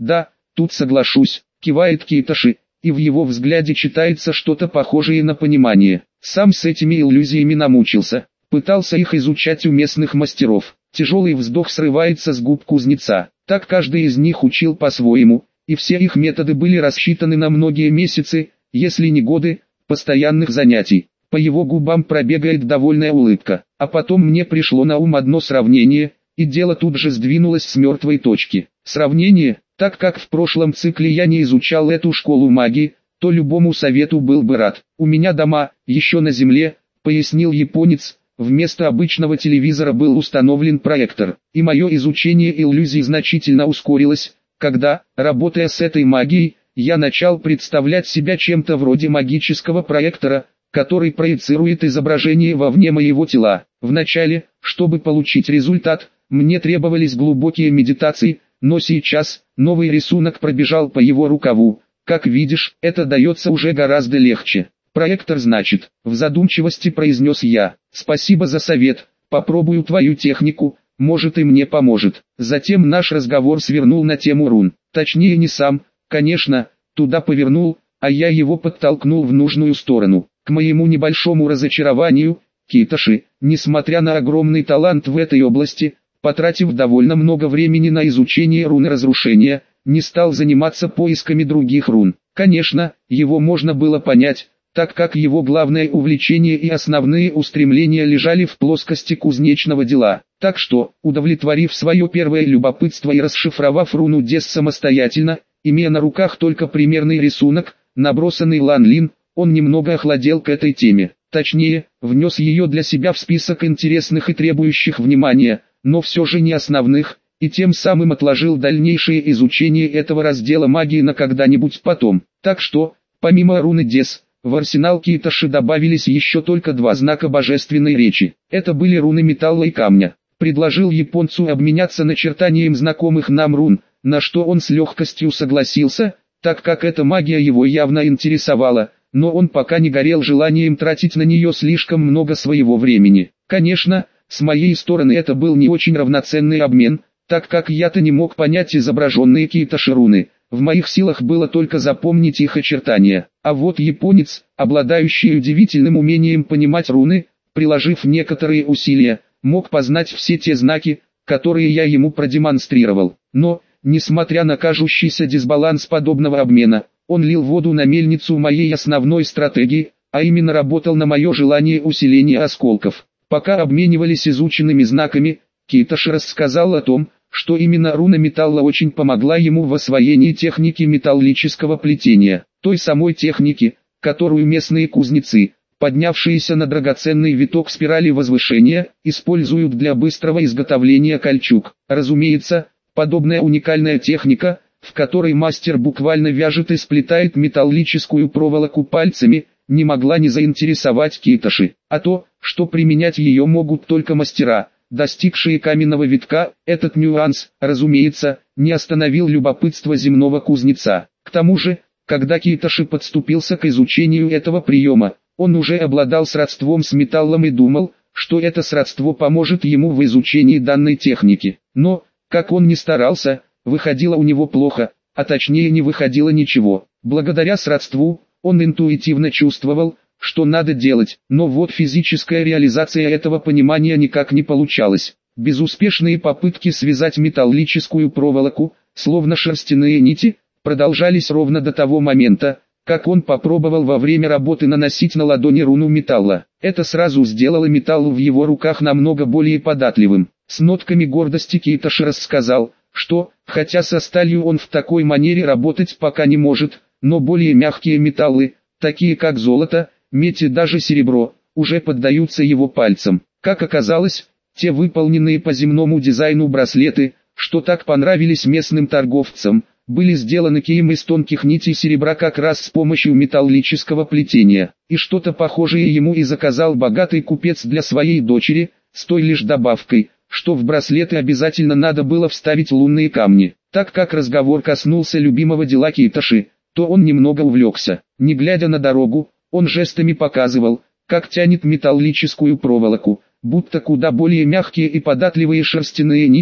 Да, тут соглашусь, кивает Китоши, и в его взгляде читается что-то похожее на понимание. Сам с этими иллюзиями намучился, пытался их изучать у местных мастеров. Тяжелый вздох срывается с губ кузнеца. Так каждый из них учил по-своему, и все их методы были рассчитаны на многие месяцы, если не годы, постоянных занятий. По его губам пробегает довольная улыбка. А потом мне пришло на ум одно сравнение, и дело тут же сдвинулось с мертвой точки. Сравнение, так как в прошлом цикле я не изучал эту школу магии, то любому совету был бы рад. У меня дома, еще на земле, пояснил японец, вместо обычного телевизора был установлен проектор, и мое изучение иллюзий значительно ускорилось, когда, работая с этой магией, я начал представлять себя чем-то вроде магического проектора, который проецирует изображение вовне моего тела. Вначале, чтобы получить результат, мне требовались глубокие медитации, но сейчас, новый рисунок пробежал по его рукаву. Как видишь, это дается уже гораздо легче. Проектор значит, в задумчивости произнес я. Спасибо за совет, попробую твою технику, может и мне поможет. Затем наш разговор свернул на тему рун. Точнее не сам, конечно, туда повернул, а я его подтолкнул в нужную сторону. К моему небольшому разочарованию, Китоши, несмотря на огромный талант в этой области, потратив довольно много времени на изучение руны разрушения, не стал заниматься поисками других рун. Конечно, его можно было понять, так как его главное увлечение и основные устремления лежали в плоскости кузнечного дела. Так что, удовлетворив свое первое любопытство и расшифровав руну Дес самостоятельно, имея на руках только примерный рисунок, набросанный Лан Лин, он немного охладел к этой теме. Точнее, внес ее для себя в список интересных и требующих внимания, но все же не основных, и тем самым отложил дальнейшее изучение этого раздела магии на когда-нибудь потом. Так что, помимо руны Дес, в арсенал Китоши добавились еще только два знака божественной речи. Это были руны металла и камня. Предложил японцу обменяться начертанием знакомых нам рун, на что он с легкостью согласился, так как эта магия его явно интересовала, но он пока не горел желанием тратить на нее слишком много своего времени. Конечно, с моей стороны это был не очень равноценный обмен, так как я-то не мог понять изображенные Китоши руны. В моих силах было только запомнить их очертания. А вот японец, обладающий удивительным умением понимать руны, приложив некоторые усилия, мог познать все те знаки, которые я ему продемонстрировал. Но, несмотря на кажущийся дисбаланс подобного обмена, он лил воду на мельницу моей основной стратегии, а именно работал на мое желание усиления осколков. Пока обменивались изученными знаками, Китоши рассказал о том, что именно руна металла очень помогла ему в освоении техники металлического плетения, той самой техники, которую местные кузнецы, поднявшиеся на драгоценный виток спирали возвышения, используют для быстрого изготовления кольчуг. Разумеется, подобная уникальная техника, в которой мастер буквально вяжет и сплетает металлическую проволоку пальцами, не могла не заинтересовать Китоши. А то, что применять ее могут только мастера, достигшие каменного витка, этот нюанс, разумеется, не остановил любопытство земного кузнеца. К тому же, когда Китоши подступился к изучению этого приема, он уже обладал сродством с металлом и думал, что это сродство поможет ему в изучении данной техники. Но, как он ни старался, выходило у него плохо, а точнее не выходило ничего. Благодаря сродству, он интуитивно чувствовал, что надо делать, но вот физическая реализация этого понимания никак не получалась. Безуспешные попытки связать металлическую проволоку, словно шерстяные нити, продолжались ровно до того момента, как он попробовал во время работы наносить на ладони руну металла. Это сразу сделало металл в его руках намного более податливым. С нотками гордости Китоши рассказал, что, хотя со сталью он в такой манере работать пока не может, но более мягкие металлы, такие как золото, медь и даже серебро, уже поддаются его пальцам. Как оказалось, те выполненные по земному дизайну браслеты, что так понравились местным торговцам, были сделаны кием из тонких нитей серебра как раз с помощью металлического плетения. И что-то похожее ему и заказал богатый купец для своей дочери, с той лишь добавкой, что в браслеты обязательно надо было вставить лунные камни. Так как разговор коснулся любимого дела Китоши, то он немного увлекся. Не глядя на дорогу, он жестами показывал, как тянет металлическую проволоку, будто куда более мягкие и податливые шерстяные нити,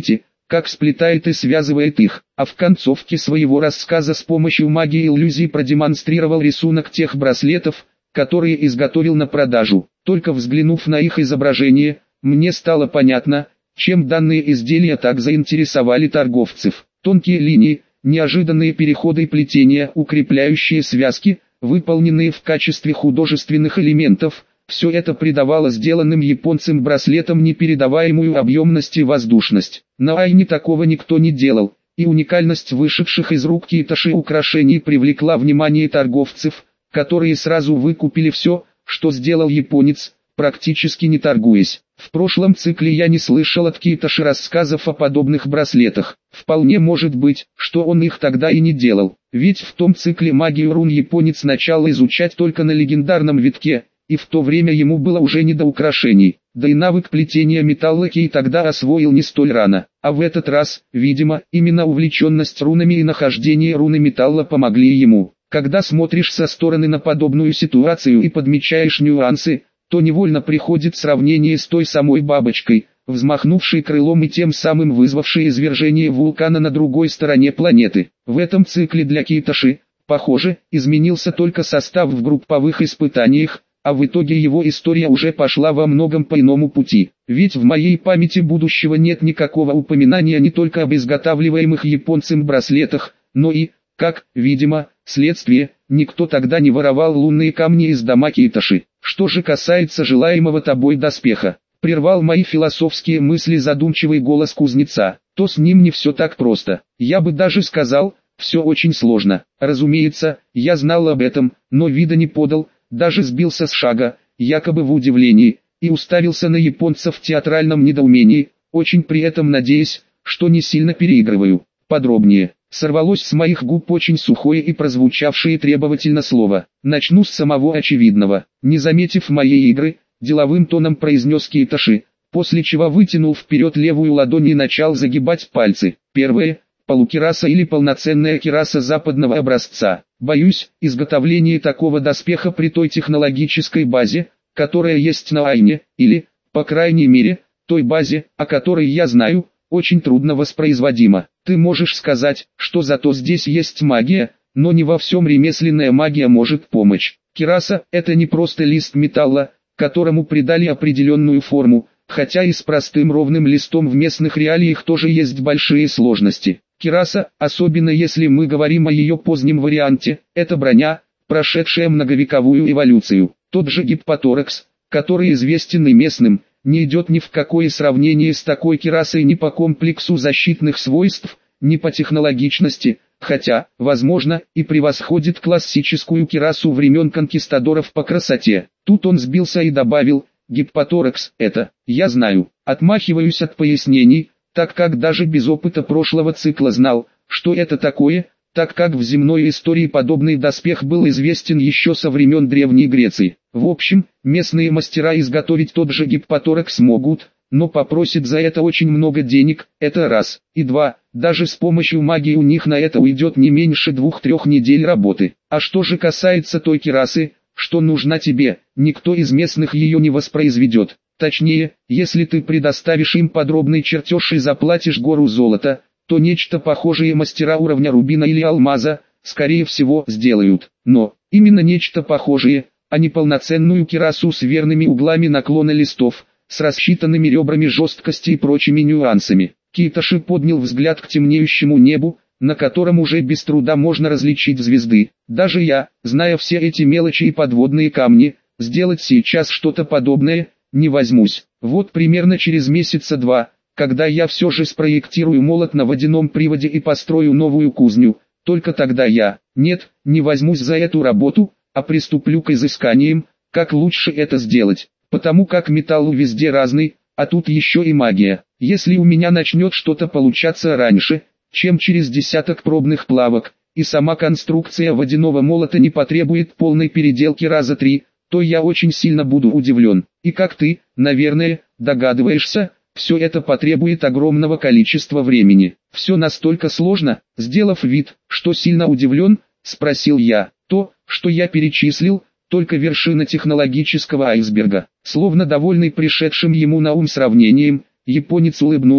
как сплетает и связывает их, а в концовке своего рассказа с помощью магии иллюзий продемонстрировал рисунок тех браслетов, которые изготовил на продажу. Только взглянув на их изображение, мне стало понятно, чем данные изделия так заинтересовали торговцев. Тонкие линии, неожиданные переходы и плетения, укрепляющие связки, выполненные в качестве художественных элементов, все это придавало сделанным японцам браслетам непередаваемую объемность и воздушность. На Айне такого никто не делал, и уникальность вышедших из рук Китоши украшений привлекла внимание торговцев, которые сразу выкупили все, что сделал японец, практически не торгуясь. В прошлом цикле я не слышал от Китоши рассказов о подобных браслетах. Вполне может быть, что он их тогда и не делал, ведь в том цикле магию рун японец начал изучать только на легендарном витке, и в то время ему было уже не до украшений, да и навык плетения металла Кей тогда освоил не столь рано. А в этот раз, видимо, именно увлеченность рунами и нахождение руны металла помогли ему. Когда смотришь со стороны на подобную ситуацию и подмечаешь нюансы, то невольно приходит сравнение с той самой бабочкой, взмахнувшей крылом и тем самым вызвавшей извержение вулкана на другой стороне планеты. В этом цикле для Китоши, похоже, изменился только состав в групповых испытаниях, а в итоге его история уже пошла во многом по иному пути. Ведь в моей памяти будущего нет никакого упоминания не только об изготавливаемых японцем браслетах, но и, как, видимо, следствие, никто тогда не воровал лунные камни из дома Китоши. Что же касается желаемого тобой доспеха, прервал мои философские мысли задумчивый голос кузнеца, то с ним не все так просто. Я бы даже сказал, все очень сложно. Разумеется, я знал об этом, но вида не подал, даже сбился с шага, якобы в удивлении, и уставился на японца в театральном недоумении, очень при этом надеясь, что не сильно переигрываю. Подробнее. Сорвалось с моих губ очень сухое и прозвучавшее требовательно слово. Начну с самого очевидного. Не заметив моей игры, деловым тоном произнес Китоши, после чего вытянул вперед левую ладонь и начал загибать пальцы. Первое. Полукираса или полноценная кираса западного образца. Боюсь, изготовление такого доспеха при той технологической базе, которая есть на Айне, или, по крайней мере, той базе, о которой я знаю, очень трудно воспроизводимо. Ты можешь сказать, что зато здесь есть магия, но не во всем ремесленная магия может помочь. Кираса – это не просто лист металла, которому придали определенную форму, хотя и с простым ровным листом в местных реалиях тоже есть большие сложности. Кираса, особенно если мы говорим о ее позднем варианте, это броня, прошедшая многовековую эволюцию. Тот же гиппоторекс, который известен и местным, не идет ни в какое сравнение с такой кирасой ни по комплексу защитных свойств, ни по технологичности, хотя, возможно, и превосходит классическую кирасу времен конкистадоров по красоте. Тут он сбился и добавил: гиппоторекс – это, я знаю, отмахиваюсь от пояснений, так как даже без опыта прошлого цикла знал, что это такое, так как в земной истории подобный доспех был известен еще со времен Древней Греции. В общем, местные мастера изготовить тот же гиппоторекс могут, но попросят за это очень много денег, это раз. И два, даже с помощью магии у них на это уйдет не меньше 2-3 недель работы. А что же касается той кирасы, что нужна тебе, никто из местных ее не воспроизведет. Точнее, если ты предоставишь им подробный чертеж и заплатишь гору золота, то нечто похожее мастера уровня рубина или алмаза, скорее всего, сделают. Но, именно нечто похожее, а не полноценную кирасу с верными углами наклона листов, с рассчитанными ребрами жесткости и прочими нюансами. Китоши поднял взгляд к темнеющему небу, на котором уже без труда можно различить звезды. Даже я, зная все эти мелочи и подводные камни, сделать сейчас что-то подобное не возьмусь. Вот примерно через месяца 2, когда я все же спроектирую молот на водяном приводе и построю новую кузню, только тогда я, не возьмусь за эту работу, а приступлю к изысканиям, как лучше это сделать, потому как металл везде разный, а тут еще и магия. Если у меня начнет что-то получаться раньше, чем через десяток пробных плавок, и сама конструкция водяного молота не потребует полной переделки раза 3, то я очень сильно буду удивлен. И как ты, наверное, догадываешься, все это потребует огромного количества времени. Все настолько сложно. Сделав вид, что сильно удивлен, спросил я. То, что я перечислил, только вершина технологического айсберга. Словно довольный пришедшим ему на ум сравнением, японец улыбнулся,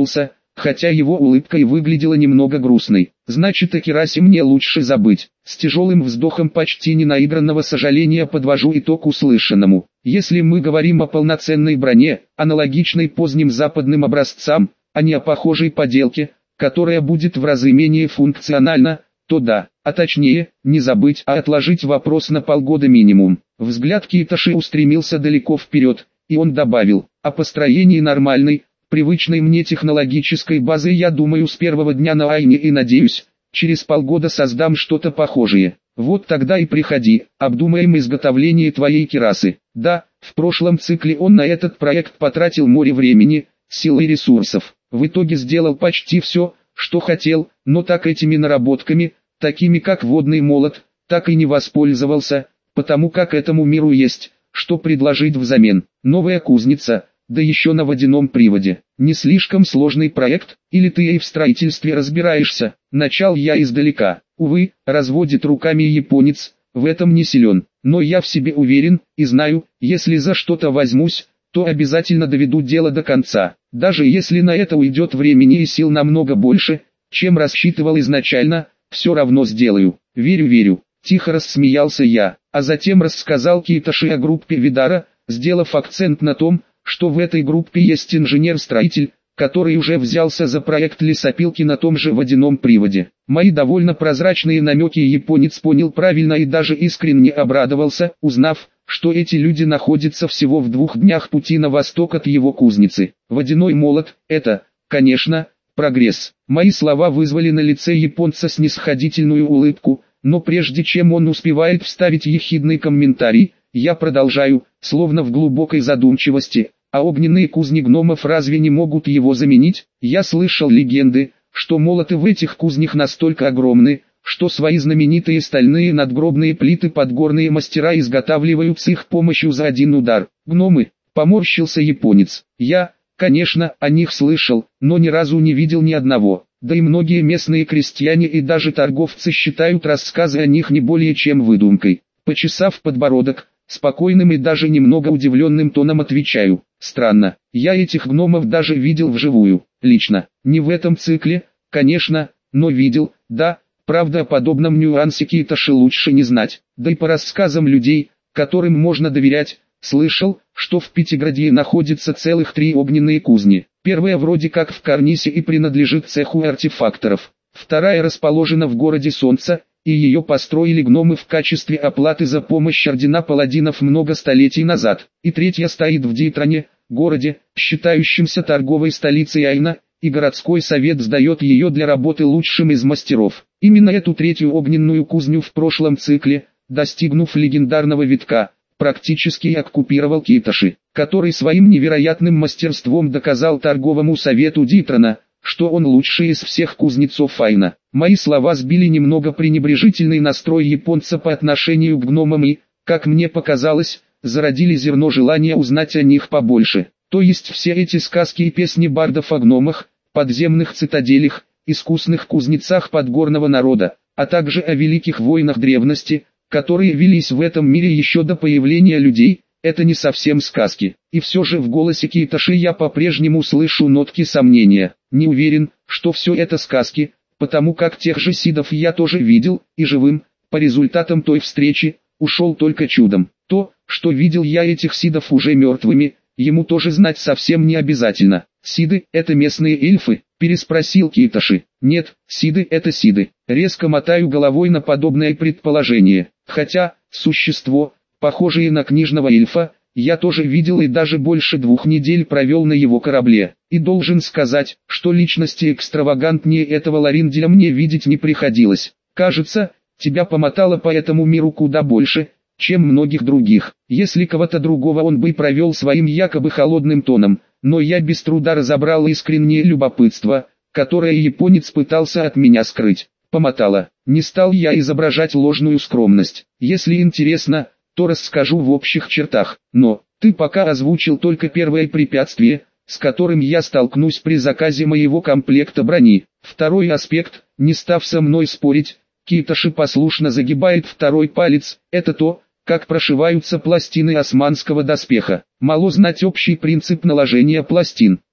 хотя его улыбка и выглядела немного грустной. Значит, о Кирасе мне лучше забыть. С тяжелым вздохом почти ненаигранного сожаления подвожу итог услышанному. Если мы говорим о полноценной броне, аналогичной поздним западным образцам, а не о похожей поделке, которая будет в разы менее функциональна, то да, а точнее, не забыть, а отложить вопрос на полгода минимум. Взгляд Китоши устремился далеко вперед, и он добавил: о построении нормальной, привычной мне технологической базы я думаю с первого дня на Айне и надеюсь, через полгода создам что-то похожее. Вот тогда и приходи, обдумаем изготовление твоей кирасы. Да, в прошлом цикле он на этот проект потратил море времени, сил и ресурсов. В итоге сделал почти все, что хотел, но так этими наработками, такими как водный молот, так и не воспользовался, потому как этому миру есть, что предложить взамен. Новая кузница, да еще на водяном приводе. Не слишком сложный проект, или ты и в строительстве разбираешься? Начал я издалека. Увы, разводит руками японец, в этом не силен. Но я в себе уверен, и знаю, если за что-то возьмусь, то обязательно доведу дело до конца. Даже если на это уйдет времени и сил намного больше, чем рассчитывал изначально, все равно сделаю. Верю. Тихо рассмеялся я, а затем рассказал Китоши о группе Видара, сделав акцент на том, что в этой группе есть инженер-строитель, который уже взялся за проект лесопилки на том же водяном приводе. Мои довольно прозрачные намеки японец понял правильно и даже искренне обрадовался, узнав, что эти люди находятся всего в 2 днях пути на восток от его кузницы. Водяной молот – это, конечно, прогресс. Мои слова вызвали на лице японца снисходительную улыбку, но прежде чем он успевает вставить ехидный комментарий, я продолжаю, словно в глубокой задумчивости: а огненные кузни гномов разве не могут его заменить? Я слышал легенды, что молоты в этих кузнях настолько огромны, что свои знаменитые стальные надгробные плиты подгорные мастера изготавливают с их помощью за один удар. Гномы, поморщился японец. Я, конечно, о них слышал, но ни разу не видел ни одного. Да и многие местные крестьяне и даже торговцы считают рассказы о них не более чем выдумкой. Почесав подбородок, спокойным и даже немного удивленным тоном отвечаю: странно, я этих гномов даже видел вживую, лично, не в этом цикле, конечно, но видел, да, правда о подобном нюансе Китоши лучше не знать, да и по рассказам людей, которым можно доверять, слышал, что в Пятиградье находится целых 3 огненные кузни. Первая вроде как в Карнисе и принадлежит цеху артефакторов, вторая расположена в городе Солнца, и ее построили гномы в качестве оплаты за помощь ордена паладинов много столетий назад, и третья стоит в Дитране, городе, считающемся торговой столицей Айна, и городской совет сдает ее для работы лучшим из мастеров. Именно эту третью огненную кузню в прошлом цикле, достигнув легендарного витка, практически оккупировал Китоши, который своим невероятным мастерством доказал торговому совету Дитрана, что он лучший из всех кузнецов Айна. Мои слова сбили немного пренебрежительный настрой японца по отношению к гномам и, как мне показалось, зародили зерно желания узнать о них побольше. То есть все эти сказки и песни бардов о гномах, подземных цитаделях, искусных кузнецах подгорного народа, а также о великих войнах древности, которые велись в этом мире еще до появления людей, это не совсем сказки. И все же в голосе Китоши я по-прежнему слышу нотки сомнения. Не уверен, что все это сказки, потому как тех же сидов я тоже видел, и живым, по результатам той встречи, ушел только чудом. То, что видел я этих сидов уже мертвыми, ему тоже знать совсем не обязательно. Сиды – это местные эльфы? Переспросил Китоши. Нет, сиды – это сиды. Резко мотаю головой на подобное предположение. Хотя, существо, похожее на книжного эльфа, я тоже видел и даже больше 2 недель провел на его корабле. И должен сказать, что личности экстравагантнее этого Ларинделя мне видеть не приходилось. Кажется, тебя помотало по этому миру куда больше, чем многих других. Если кого-то другого он бы провел своим якобы холодным тоном, но я без труда разобрал искреннее любопытство, которое японец пытался от меня скрыть. Помотало. Не стал я изображать ложную скромность. Если интересно, то расскажу в общих чертах. Но, ты пока озвучил только первое препятствие, с которым я столкнусь при заказе моего комплекта брони. Второй аспект, не став со мной спорить, Китоши послушно загибает второй палец, это то, как прошиваются пластины османского доспеха. Мало знать общий принцип наложения пластин.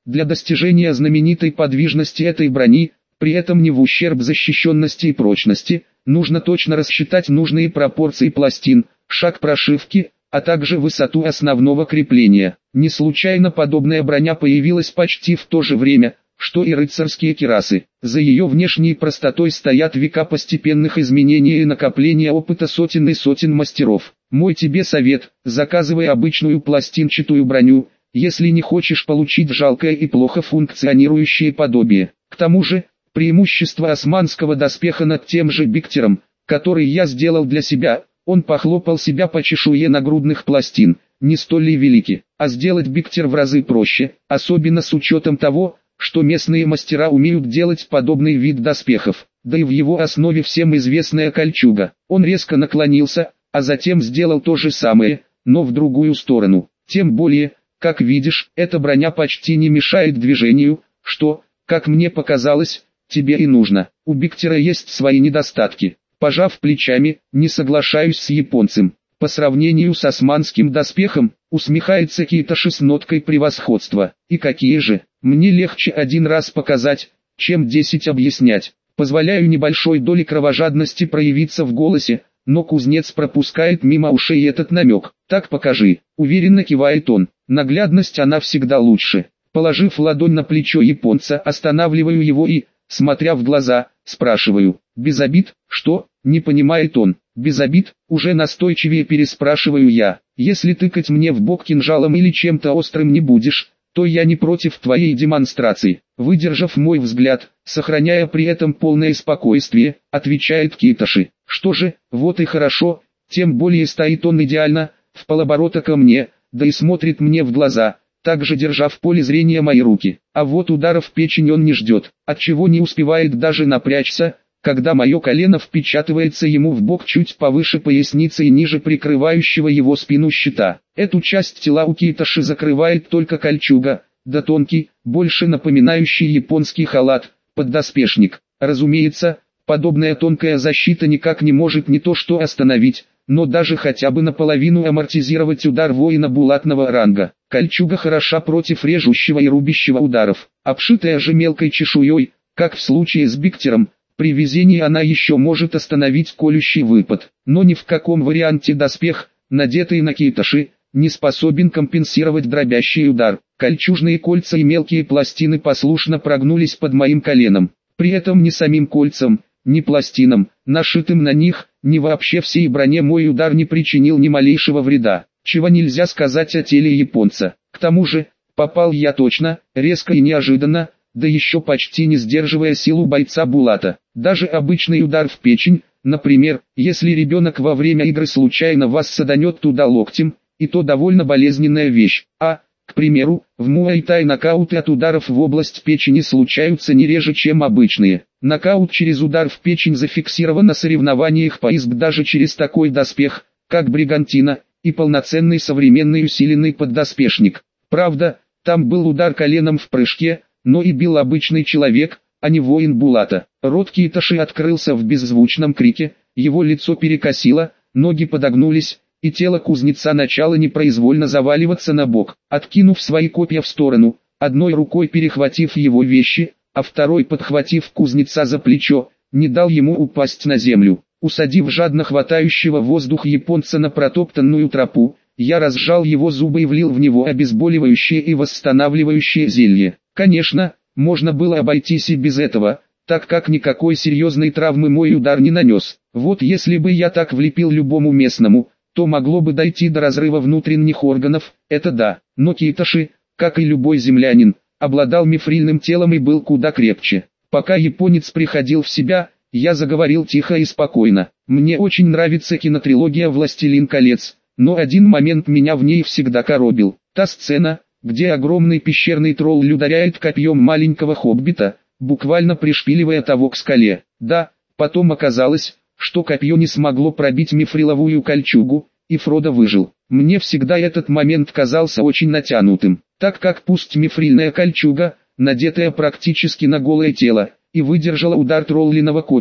Для достижения знаменитой подвижности этой брони, при этом не в ущерб защищенности и прочности, нужно точно рассчитать нужные пропорции пластин, шаг прошивки, а также высоту основного крепления. Не случайно подобная броня появилась почти в то же время, что и рыцарские кирасы. За ее внешней простотой стоят века постепенных изменений и накопления опыта сотен и сотен мастеров. Мой тебе совет: заказывай обычную пластинчатую броню, если не хочешь получить жалкое и плохо функционирующее подобие. К тому же, преимущество османского доспеха над тем же биктером, который я сделал для себя, он похлопал себя по чешуе нагрудных пластин, не столь и велики, а сделать биктер в разы проще, особенно с учетом того, что местные мастера умеют делать подобный вид доспехов, да и в его основе всем известная кольчуга. Он резко наклонился, а затем сделал то же самое, но в другую сторону. Тем более, как видишь, эта броня почти не мешает движению, что, как мне показалось, тебе и нужно. У биктера есть свои недостатки. Пожав плечами, не соглашаюсь с японцем. По сравнению с османским доспехом, усмехается Китоши с ноткой превосходства. И какие же? Мне легче один раз показать, чем 10 объяснять. Позволяю небольшой доли кровожадности проявиться в голосе, но кузнец пропускает мимо ушей этот намек. Так покажи, уверенно кивает он. Наглядность она всегда лучше. Положив ладонь на плечо японца, останавливаю его и, смотря в глаза, спрашиваю: без обид? Что? Не понимает он. Без обид? Уже настойчивее переспрашиваю я. Если тыкать мне в бок кинжалом или чем-то острым не будешь, то я не против твоей демонстрации. Выдержав мой взгляд, сохраняя при этом полное спокойствие, отвечает Китоши. Что же, вот и хорошо, тем более стоит он идеально, в полоборота ко мне, да и смотрит мне в глаза, также держа в поле зрения мои руки. А вот ударов в печень он не ждет, отчего не успевает даже напрячься, когда мое колено впечатывается ему в бок чуть повыше поясницы и ниже прикрывающего его спину щита. Эту часть тела у Китоши закрывает только кольчуга, да тонкий, больше напоминающий японский халат, поддоспешник. Разумеется, подобная тонкая защита никак не может не то что остановить, но даже хотя бы наполовину амортизировать удар воина булатного ранга. Кольчуга хороша против режущего и рубящего ударов, обшитая же мелкой чешуей, как в случае с биктером. При везении она еще может остановить колющий выпад, но ни в каком варианте доспех, надетый на Китоши, не способен компенсировать дробящий удар. Кольчужные кольца и мелкие пластины послушно прогнулись под моим коленом. При этом ни самим кольцам, ни пластинам, нашитым на них, ни вообще всей броне мой удар не причинил ни малейшего вреда, чего нельзя сказать о теле японца. К тому же, попал я точно, резко и неожиданно, да еще почти не сдерживая силу бойца Булата. Даже обычный удар в печень, например, если ребенок во время игры случайно вас саданет туда локтем, и то довольно болезненная вещь. А, к примеру, в муай-тай нокауты от ударов в область печени случаются не реже, чем обычные. Нокаут через удар в печень зафиксирован на соревнованиях по ИСБ даже через такой доспех, как бригантина, и полноценный современный усиленный поддоспешник. Правда, там был удар коленом в прыжке, но и бил обычный человек, а не воин Булата. Рот Китоши открылся в беззвучном крике, его лицо перекосило, ноги подогнулись, и тело кузнеца начало непроизвольно заваливаться на бок. Откинув свои копья в сторону, одной рукой перехватив его вещи, а второй подхватив кузнеца за плечо, не дал ему упасть на землю. Усадив жадно хватающего воздух японца на протоптанную тропу, я разжал его зубы и влил в него обезболивающее и восстанавливающее зелье. Конечно, можно было обойтись и без этого, так как никакой серьезной травмы мой удар не нанес. Вот если бы я так влепил любому местному, то могло бы дойти до разрыва внутренних органов, это да. Но Китоши, как и любой землянин, обладал мифрильным телом и был куда крепче. Пока японец приходил в себя, я заговорил тихо и спокойно. Мне очень нравится кинотрилогия «Властелин колец», но один момент меня в ней всегда коробил. Та сцена, где огромный пещерный тролль ударяет копьем маленького хоббита, буквально пришпиливая того к скале. Да, потом оказалось, что копье не смогло пробить мифриловую кольчугу, и Фродо выжил. Мне всегда этот момент казался очень натянутым, так как пусть мифрильная кольчуга, надетая практически на голое тело, и выдержала удар троллиного копья,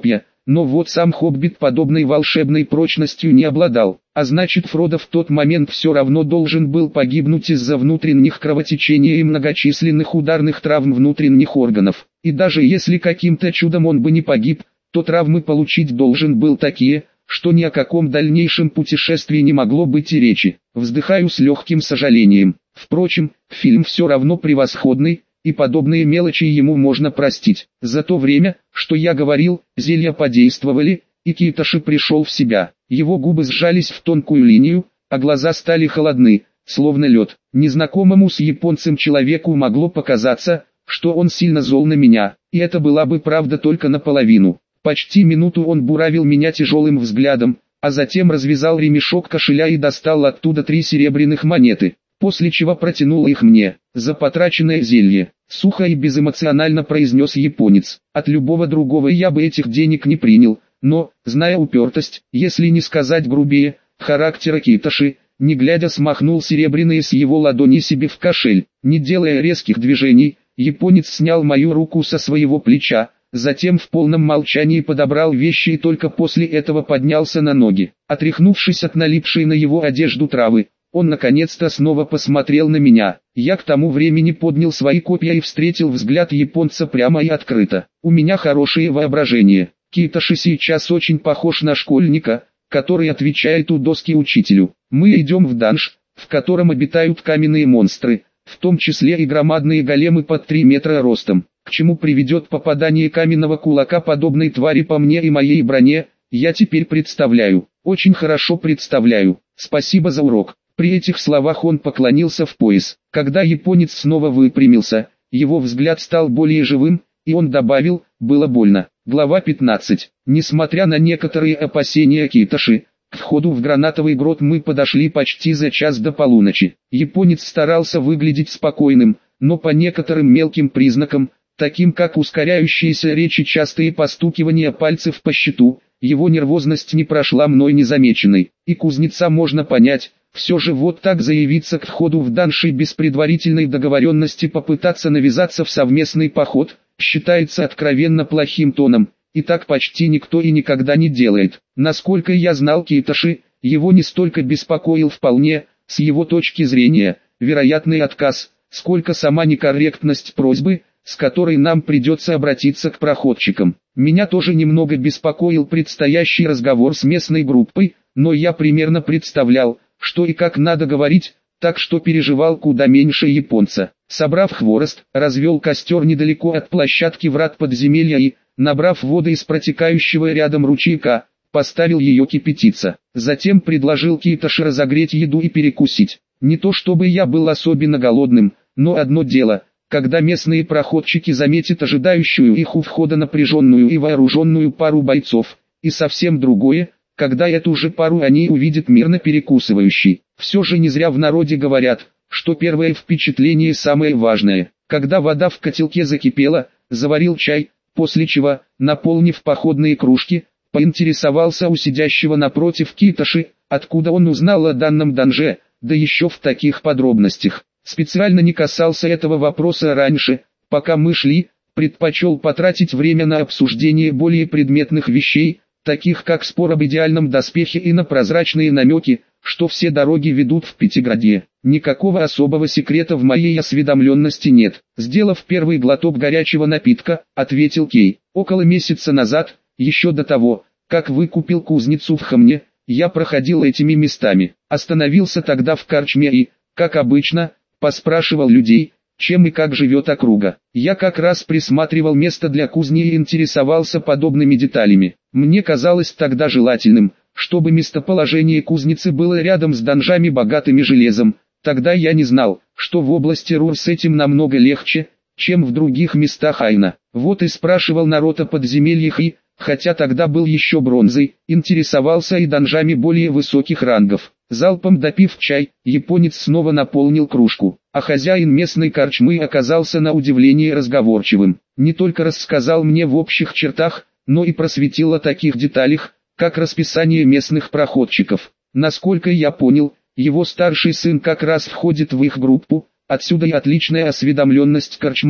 но вот сам Хоббит подобной волшебной прочностью не обладал, а значит Фродо в тот момент все равно должен был погибнуть из-за внутренних кровотечений и многочисленных ударных травм внутренних органов. И даже если каким-то чудом он бы не погиб, то травмы получить должен был такие, что ни о каком дальнейшем путешествии не могло быть и речи. Вздыхаю с легким сожалением. Впрочем, фильм все равно превосходный, и подобные мелочи ему можно простить. За то время, что я говорил, зелья подействовали, и Китоши пришел в себя. Его губы сжались в тонкую линию, а глаза стали холодны, словно лед. Незнакомому с японцем человеку могло показаться, что он сильно зол на меня, и это была бы правда только наполовину. Почти минуту он буравил меня тяжелым взглядом, а затем развязал ремешок кошеля и достал оттуда 3 серебряных монеты, после чего протянул их мне. За потраченное зелье, сухо и безэмоционально произнес японец. От любого другого я бы этих денег не принял, но, зная упертость, если не сказать грубее, характера Китоши, не глядя смахнул серебряные с его ладони себе в кошель. Не делая резких движений, японец снял мою руку со своего плеча, затем в полном молчании подобрал вещи и только после этого поднялся на ноги. Отряхнувшись от налипшей на его одежду травы, он наконец-то снова посмотрел на меня. Я к тому времени поднял свои копья и встретил взгляд японца прямо и открыто. У меня хорошее воображение. Китоши сейчас очень похож на школьника, который отвечает у доски учителю. Мы идем в данж, в котором обитают каменные монстры, в том числе и громадные големы под 3 метра ростом. К чему приведет попадание каменного кулака подобной твари по мне и моей броне, я теперь представляю. Очень хорошо представляю. Спасибо за урок. При этих словах он поклонился в пояс. Когда японец снова выпрямился, его взгляд стал более живым, и он добавил: «Было больно». Глава 15. Несмотря на некоторые опасения Китоши, к входу в гранатовый грот мы подошли почти за час до полуночи. Японец старался выглядеть спокойным, но по некоторым мелким признакам, таким как ускоряющиеся речи и частые постукивания пальцев по щиту, его нервозность не прошла мной незамеченной. И кузнеца можно понять. Все же вот так заявиться к входу в данж и без предварительной договоренности попытаться навязаться в совместный поход, считается откровенно плохим тоном, и так почти никто и никогда не делает. Насколько я знал Китоши, его не столько беспокоил вполне, с его точки зрения, вероятный отказ, сколько сама некорректность просьбы, с которой нам придется обратиться к проходчикам. Меня тоже немного беспокоил предстоящий разговор с местной группой, но я примерно представлял, что и как надо говорить, так что переживал куда меньше японца. Собрав хворост, развел костер недалеко от площадки врат подземелья и, набрав воды из протекающего рядом ручейка, поставил ее кипятиться. Затем предложил Китоши разогреть еду и перекусить. Не то чтобы я был особенно голодным, но одно дело, когда местные проходчики заметят ожидающую их у входа напряженную и вооруженную пару бойцов, и совсем другое, когда эту же пару они увидят мирно перекусывающей. Все же не зря в народе говорят, что первое впечатление самое важное. Когда вода в котелке закипела, заварил чай, после чего, наполнив походные кружки, поинтересовался у сидящего напротив Китоши, откуда он узнал о данном данже, да еще в таких подробностях. Специально не касался этого вопроса раньше, пока мы шли, предпочел потратить время на обсуждение более предметных вещей, таких как спор об идеальном доспехе и на прозрачные намеки, что все дороги ведут в Пятиградье. Никакого особого секрета в моей осведомленности нет. Сделав первый глоток горячего напитка, ответил Кей. Около месяца назад, еще до того, как выкупил кузницу в Хамне, я проходил этими местами. Остановился тогда в корчме и, как обычно, поспрашивал людей, чем и как живет округа. Я как раз присматривал место для кузни и интересовался подобными деталями. Мне казалось тогда желательным, чтобы местоположение кузницы было рядом с данжами богатыми железом. Тогда я не знал, что в области Рур с этим намного легче, чем в других местах Айна. Вот и спрашивал народ о подземельях и, хотя тогда был еще бронзой, интересовался и данжами более высоких рангов. Залпом допив чай, японец снова наполнил кружку, а хозяин местной корчмы оказался на удивление разговорчивым. Не только рассказал мне в общих чертах, но и просветил о таких деталях, как расписание местных проходчиков. Насколько я понял, его старший сын как раз входит в их группу, отсюда и отличная осведомленность корчмаря.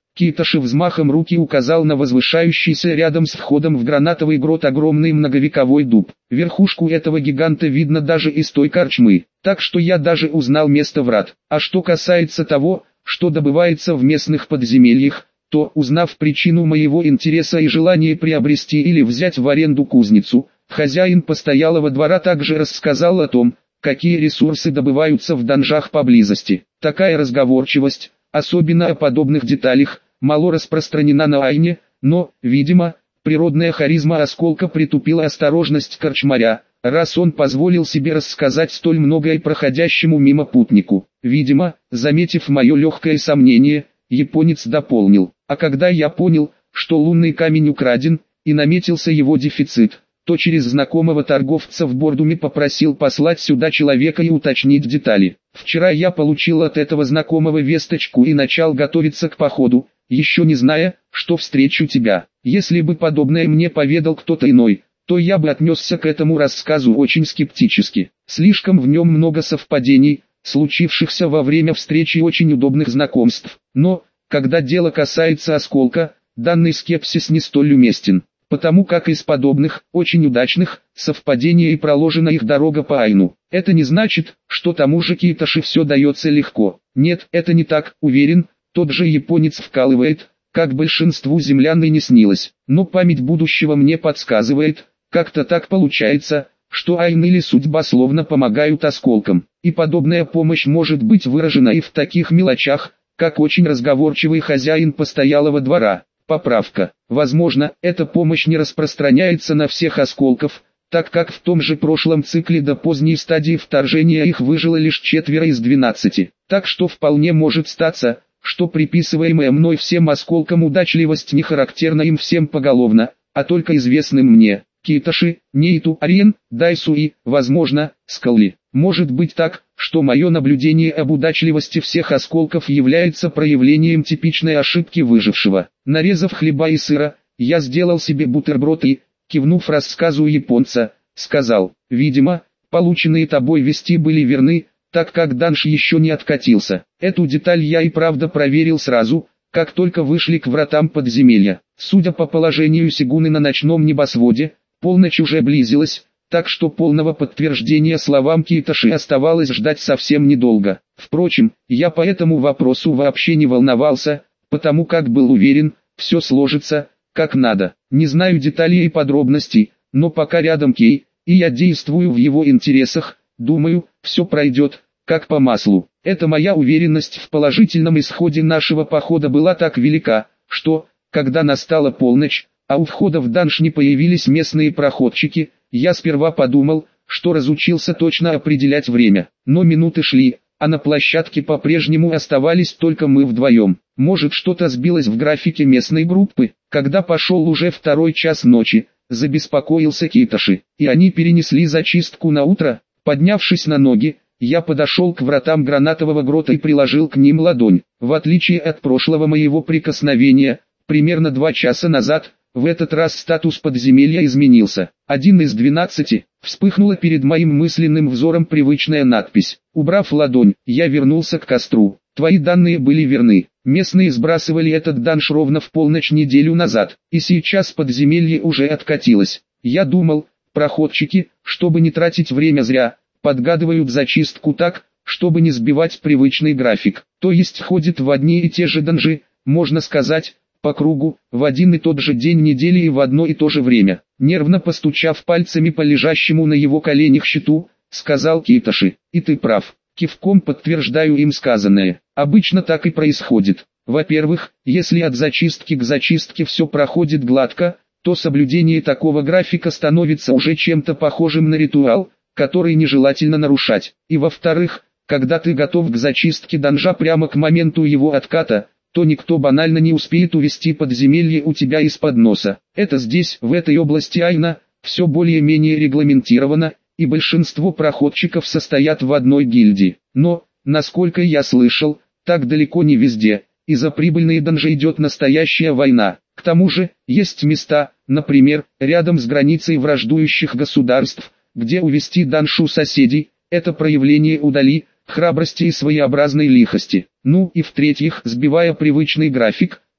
Киташи взмахом руки указал на возвышающийся рядом с входом в гранатовый грот огромный многовековой дуб. Верхушку этого гиганта видно даже из той корчмы, так что я даже узнал место врат. А что касается того, что добывается в местных подземельях, то, узнав причину моего интереса и желания приобрести или взять в аренду кузницу, хозяин постоялого двора также рассказал о том, какие ресурсы добываются в данжах поблизости. Такая разговорчивость, особенно о подобных деталях, мало распространена на Айне, но, видимо, природная харизма осколка притупила осторожность корчмаря, раз он позволил себе рассказать столь многое проходящему мимо путнику. Видимо, заметив мое легкое сомнение, японец дополнил: а когда я понял, что лунный камень украден, и наметился его дефицит, то через знакомого торговца в Бордуме попросил послать сюда человека и уточнить детали. Вчера я получил от этого знакомого весточку и начал готовиться к походу, еще не зная, что встречу тебя. Если бы подобное мне поведал кто-то иной, то я бы отнесся к этому рассказу очень скептически. Слишком в нем много совпадений, случившихся во время встречи очень удобных знакомств. Но, когда дело касается осколка, данный скепсис не столь уместен, потому как из подобных, очень удачных, совпадений и проложена их дорога по Айну. Это не значит, что тому же Киташи все дается легко. Нет, это не так, уверен, тот же японец вкалывает, как большинству землян и не снилось. Но память будущего мне подсказывает, как-то так получается, что Айн или судьба словно помогают осколкам. И подобная помощь может быть выражена и в таких мелочах, как очень разговорчивый хозяин постоялого двора. Поправка. Возможно, эта помощь не распространяется на всех осколков, так как в том же прошлом цикле до поздней стадии вторжения их выжило лишь 4 из 12. Так что вполне может статься, что приписываемая мной всем осколкам удачливость не характерна им всем поголовно, а только известным мне. Киташи, Нейту, Ариен, Дайсуи, возможно, Скалли. Может быть так, что мое наблюдение об удачливости всех осколков является проявлением типичной ошибки выжившего. Нарезав хлеба и сыра, я сделал себе бутерброд и, кивнув рассказу японца, сказал: видимо, полученные тобой вести были верны, так как данж еще не откатился. Эту деталь я и правда проверил сразу, как только вышли к вратам подземелья. Судя по положению Сигуны на ночном небосводе, полночь уже близилась, так что полного подтверждения словам Киташи оставалось ждать совсем недолго. Впрочем, я по этому вопросу вообще не волновался, потому как был уверен, все сложится, как надо. Не знаю деталей и подробностей, но пока рядом Кей, и я действую в его интересах, думаю, все пройдет, как по маслу. Эта моя уверенность в положительном исходе нашего похода была так велика, что, когда настала полночь, а у входа в данж не появились местные проходчики, я сперва подумал, что разучился точно определять время. Но минуты шли, а на площадке по-прежнему оставались только мы вдвоем. Может, что-то сбилось в графике местной группы. Когда пошел уже 2 час ночи, забеспокоился Киташи, и они перенесли зачистку на утро. Поднявшись на ноги, я подошел к вратам гранатового грота и приложил к ним ладонь. В отличие от прошлого моего прикосновения, примерно 2 часа назад, в этот раз статус подземелья изменился. 1 из 12, вспыхнула перед моим мысленным взором привычная надпись. Убрав ладонь, я вернулся к костру. Твои данные были верны. Местные сбрасывали этот данж ровно в полночь неделю назад, и сейчас подземелье уже откатилось. Я думал, проходчики, чтобы не тратить время зря, подгадывают зачистку так, чтобы не сбивать привычный график. То есть ходит в одни и те же данжи, можно сказать, по кругу, в один и тот же день недели и в одно и то же время. Нервно постучав пальцами по лежащему на его коленях щиту, сказал Киташи: и ты прав. Кивком подтверждаю им сказанное. Обычно так и происходит. Во-первых, если от зачистки к зачистке все проходит гладко, то соблюдение такого графика становится уже чем-то похожим на ритуал, который нежелательно нарушать. И во-вторых, когда ты готов к зачистке данжа прямо к моменту его отката, то никто банально не успеет увести подземелье у тебя из-под носа. Это здесь, в этой области Айна, все более-менее регламентировано, и большинство проходчиков состоят в одной гильдии. Но, насколько я слышал, так далеко не везде, и за прибыльные данжи идет настоящая война. К тому же, есть места, например, рядом с границей враждующих государств, где увести данж у соседей – это проявление удали, храбрости и своеобразной лихости. Ну и в-третьих, сбивая привычный график,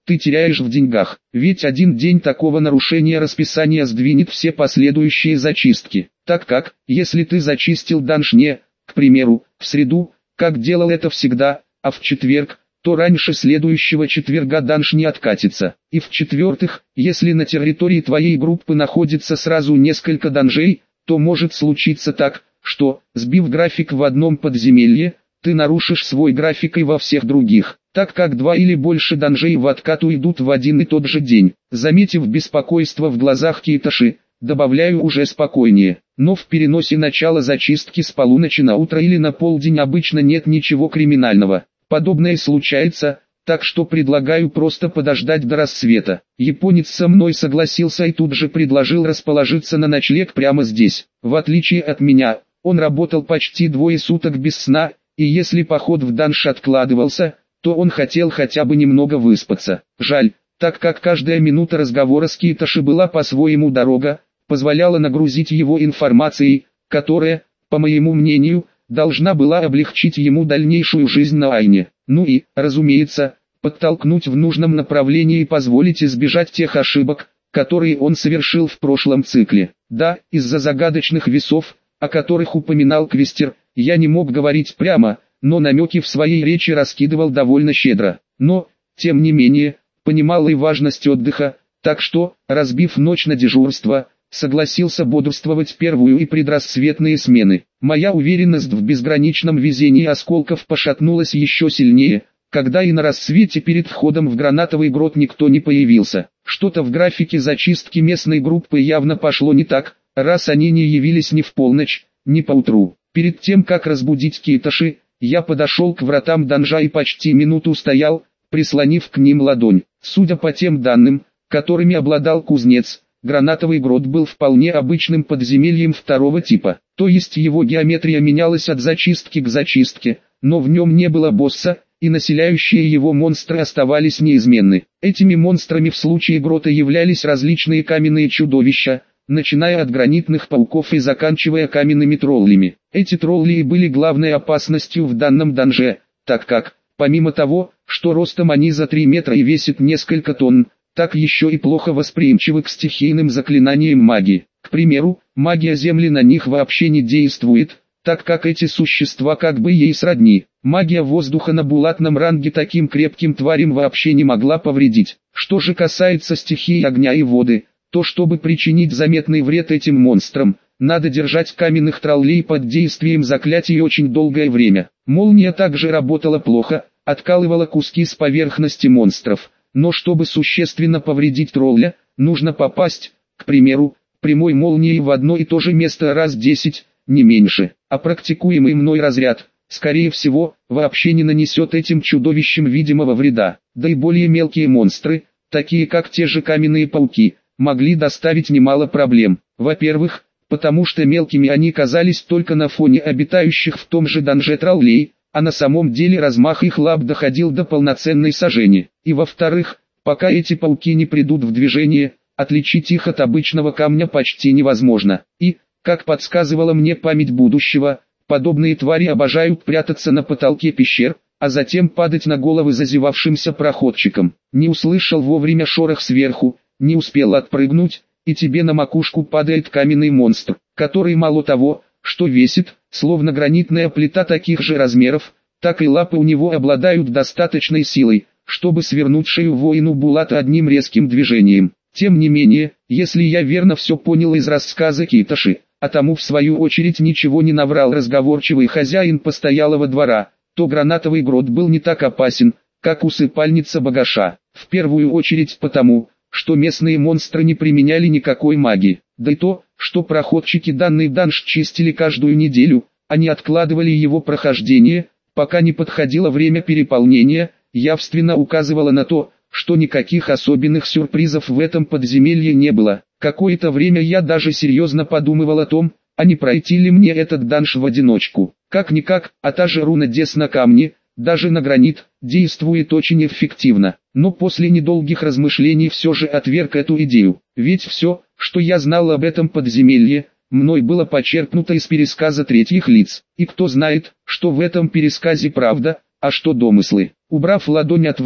ты теряешь в деньгах. Ведь один день такого нарушения расписания сдвинет все последующие зачистки. Так как, если ты зачистил данж не, к примеру, в среду, как делал это всегда, а в четверг, то раньше следующего четверга данж не откатится. И в-четвертых, если на территории твоей группы находится сразу несколько данжей, то может случиться так, что, сбив график в одном подземелье, ты нарушишь свой график и во всех других, так как 2 или больше данжей в откат уйдут в один и тот же день. Заметив беспокойство в глазах Кейташи, добавляю уже спокойнее. Но в переносе начала зачистки с полуночи на утро или на полдень обычно нет ничего криминального. Подобное случается, так что предлагаю просто подождать до рассвета. Японец со мной согласился и тут же предложил расположиться на ночлег прямо здесь. В отличие от меня, он работал почти 2 суток без сна, и если поход в данж откладывался, то он хотел хотя бы немного выспаться. Жаль, так как каждая минута разговора с Кейташи была по-своему дорога, позволяла нагрузить его информацией, которая, по моему мнению, должна была облегчить ему дальнейшую жизнь на Айне. Ну и, разумеется, подтолкнуть в нужном направлении и позволить избежать тех ошибок, которые он совершил в прошлом цикле. Да, из-за загадочных весов, о которых упоминал Квестер, я не мог говорить прямо, но намеки в своей речи раскидывал довольно щедро. Но, тем не менее, понимал и важность отдыха, так что, разбив ночь на дежурство, согласился бодрствовать первую и предрассветные смены. Моя уверенность в безграничном везении осколков пошатнулась еще сильнее, когда и на рассвете перед входом в гранатовый грот никто не появился. Что-то в графике зачистки местной группы явно пошло не так, раз они не явились ни в полночь, ни поутру. Перед тем как разбудить Кейташи, я подошел к вратам данжа и почти минуту стоял, прислонив к ним ладонь. Судя по тем данным, которыми обладал кузнец, гранатовый грот был вполне обычным подземельем второго типа, то есть его геометрия менялась от зачистки к зачистке, но в нем не было босса, и населяющие его монстры оставались неизменны. Этими монстрами в случае грота являлись различные каменные чудовища, начиная от гранитных пауков и заканчивая каменными троллями. Эти тролли были главной опасностью в данном данже, так как, помимо того, что ростом они за 3 метра и весят несколько тонн, так еще и плохо восприимчивы к стихийным заклинаниям магии. К примеру, магия земли на них вообще не действует, так как эти существа как бы ей сродни. Магия воздуха на булатном ранге таким крепким тварям вообще не могла повредить. Что же касается стихии огня и воды, то чтобы причинить заметный вред этим монстрам, надо держать каменных троллей под действием заклятий очень долгое время. Молния также работала плохо, откалывала куски с поверхности монстров. Но чтобы существенно повредить тролля, нужно попасть, к примеру, прямой молнией в одно и то же место раз 10, не меньше. А практикуемый мной разряд, скорее всего, вообще не нанесет этим чудовищам видимого вреда. Да и более мелкие монстры, такие как те же каменные пауки, могли доставить немало проблем. Во-первых, потому что мелкими они казались только на фоне обитающих в том же данже троллей, а на самом деле размах их лап доходил до полноценной сажени. И во-вторых, пока эти пауки не придут в движение, отличить их от обычного камня почти невозможно. И, как подсказывала мне память будущего, подобные твари обожают прятаться на потолке пещер, а затем падать на головы зазевавшимся проходчикам. Не услышал вовремя шорох сверху, не успел отпрыгнуть, и тебе на макушку падает каменный монстр, который мало того, что весит, словно гранитная плита таких же размеров, так и лапы у него обладают достаточной силой, чтобы свернуть шею воину Булата одним резким движением. Тем не менее, если я верно все понял из рассказа Кейташи, а тому в свою очередь ничего не наврал разговорчивый хозяин постоялого двора, то гранатовый грот был не так опасен, как усыпальница Багаша. В первую очередь потому, что местные монстры не применяли никакой магии, да и то, что проходчики данный данж чистили каждую неделю, а не откладывали его прохождение, пока не подходило время переполнения, явственно указывало на то, что никаких особенных сюрпризов в этом подземелье не было. Какое-то время я даже серьезно подумывал о том, а не пройти ли мне этот данж в одиночку. Как-никак, а та же руна Дес на камне, даже на гранит, действует очень эффективно. Но после недолгих размышлений все же отверг эту идею. Ведь все, что я знал об этом подземелье, мной было почерпнуто из пересказа третьих лиц. И кто знает, что в этом пересказе правда, а что домыслы. Убрав ладонь от врат,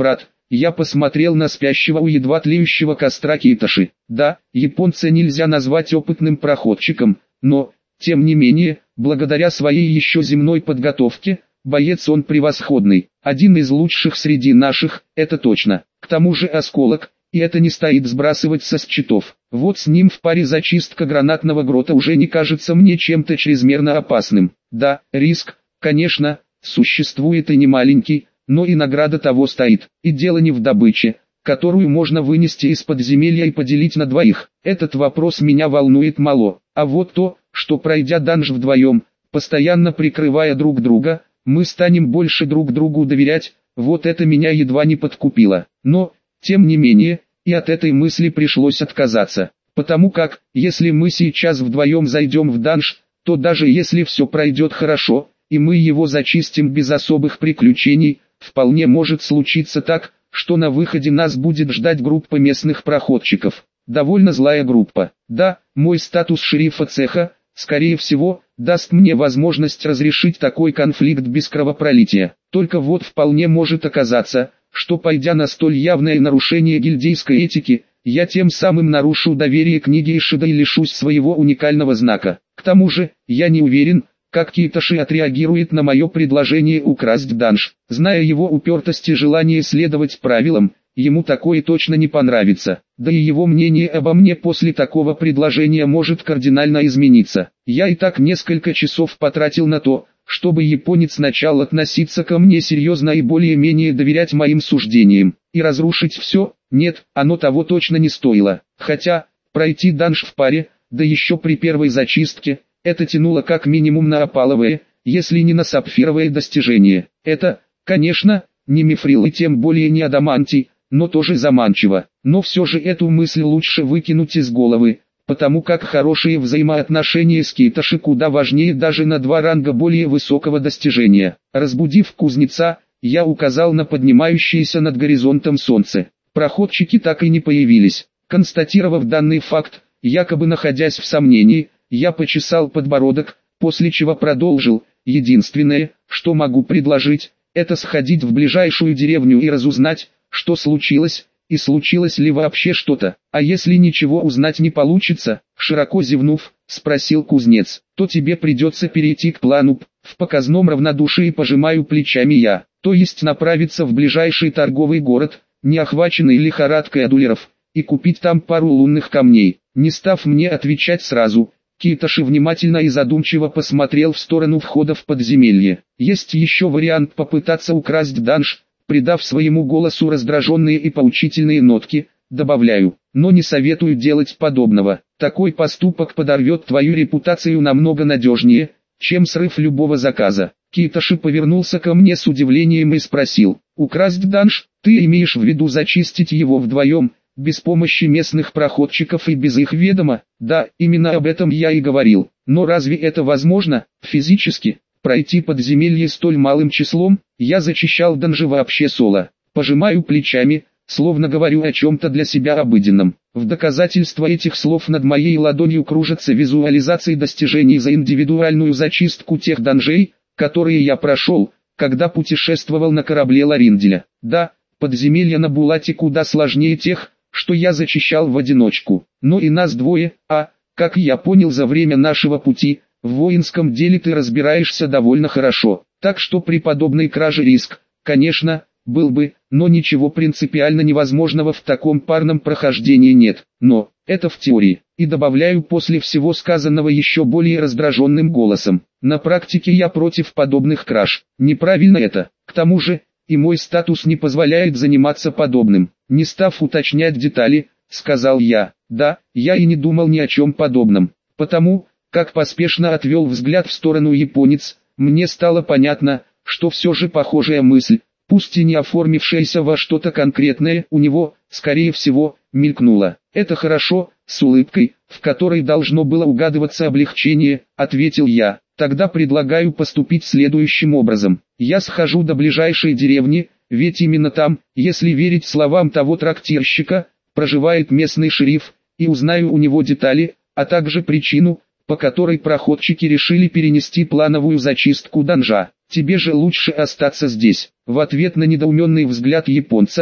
я посмотрел на спящего у едва тлеющего костра Кейташи. Да, японца нельзя назвать опытным проходчиком, но, тем не менее, благодаря своей еще земной подготовке, боец он превосходный, один из лучших среди наших, это точно. К тому же осколок, и это не стоит сбрасывать со счетов. Вот с ним в паре зачистка гранатного грота уже не кажется мне чем-то чрезмерно опасным. Да, риск, конечно, существует и не маленький, но и награда того стоит. И дело не в добыче, которую можно вынести из подземелья и поделить на двоих. Этот вопрос меня волнует мало. А вот то, что пройдя данж вдвоем, постоянно прикрывая друг друга, мы станем больше друг другу доверять, вот это меня едва не подкупило. Но, тем не менее, и от этой мысли пришлось отказаться. Потому как, если мы сейчас вдвоем зайдем в данж, то даже если все пройдет хорошо, и мы его зачистим без особых приключений, вполне может случиться так, что на выходе нас будет ждать группа местных проходчиков. Довольно злая группа. Да, мой статус шерифа цеха, скорее всего, даст мне возможность разрешить такой конфликт без кровопролития. Только вот вполне может оказаться, что пойдя на столь явное нарушение гильдейской этики, я тем самым нарушу доверие к Ниге Ишида и лишусь своего уникального знака. К тому же, я не уверен, как Кейташи отреагирует на мое предложение украсть данж. Зная его упертость и желание следовать правилам, ему такое точно не понравится. Да и его мнение обо мне после такого предложения может кардинально измениться. Я и так несколько часов потратил на то, чтобы японец начал относиться ко мне серьезно и более-менее доверять моим суждениям. И разрушить все, нет, оно того точно не стоило. Хотя, пройти данж в паре, да еще при первой зачистке, это тянуло как минимум на опаловое, если не на сапфировое достижение. Это, конечно, не мифрил и тем более не адамантий, но тоже заманчиво. Но все же эту мысль лучше выкинуть из головы, потому как хорошие взаимоотношения с Кейташи куда важнее даже на 2 ранга более высокого достижения. Разбудив кузнеца, я указал на поднимающееся над горизонтом солнце. Проходчики так и не появились. Констатировав данный факт, якобы находясь в сомнении, я почесал подбородок, после чего продолжил: единственное, что могу предложить, это сходить в ближайшую деревню и разузнать, что случилось, и случилось ли вообще что-то. А если ничего узнать не получится, широко зевнув, спросил кузнец, то тебе придется перейти к плану П. В показном равнодушии пожимаю плечами я, то есть направиться в ближайший торговый город, не охваченный лихорадкой адулеров, и купить там пару лунных камней. Не став мне отвечать сразу, Кейташи внимательно и задумчиво посмотрел в сторону входа в подземелье. Есть еще вариант попытаться украсть данж, придав своему голосу раздраженные и поучительные нотки, добавляю, но не советую делать подобного. Такой поступок подорвет твою репутацию намного надежнее, чем срыв любого заказа. Кейташи повернулся ко мне с удивлением и спросил: украсть данж, ты имеешь в виду зачистить его вдвоем, без помощи местных проходчиков и без их ведома? Да, именно об этом я и говорил. Но разве это возможно, физически, пройти подземелье столь малым числом? Я зачищал данжи вообще соло. Пожимаю плечами, словно говорю о чем-то для себя обыденном. В доказательство этих слов над моей ладонью кружатся визуализации достижений за индивидуальную зачистку тех данжей, которые я прошел, когда путешествовал на корабле Ларинделя. Да, подземелья на Булате куда сложнее тех, что я зачищал в одиночку. Но и нас двое, как я понял за время нашего пути, в воинском деле ты разбираешься довольно хорошо. Так что при подобной краже риск, конечно, был бы, но ничего принципиально невозможного в таком парном прохождении нет. Но, это в теории. И добавляю после всего сказанного еще более раздраженным голосом. На практике я против подобных краж. Неправильно это. К тому же, и мой статус не позволяет заниматься подобным. Не став уточнять детали, сказал я: да, я и не думал ни о чем подобном. Потому, как поспешно отвел взгляд в сторону японец, мне стало понятно, что все же похожая мысль, пусть и не оформившаяся во что-то конкретное, у него, скорее всего, мелькнула. Это хорошо, с улыбкой, в которой должно было угадываться облегчение, ответил я. Тогда предлагаю поступить следующим образом. Я схожу до ближайшей деревни, ведь именно там, если верить словам того трактирщика, проживает местный шериф, и узнаю у него детали, а также причину, по которой проходчики решили перенести плановую зачистку данжа. Тебе же лучше остаться здесь. В ответ на недоуменный взгляд японца,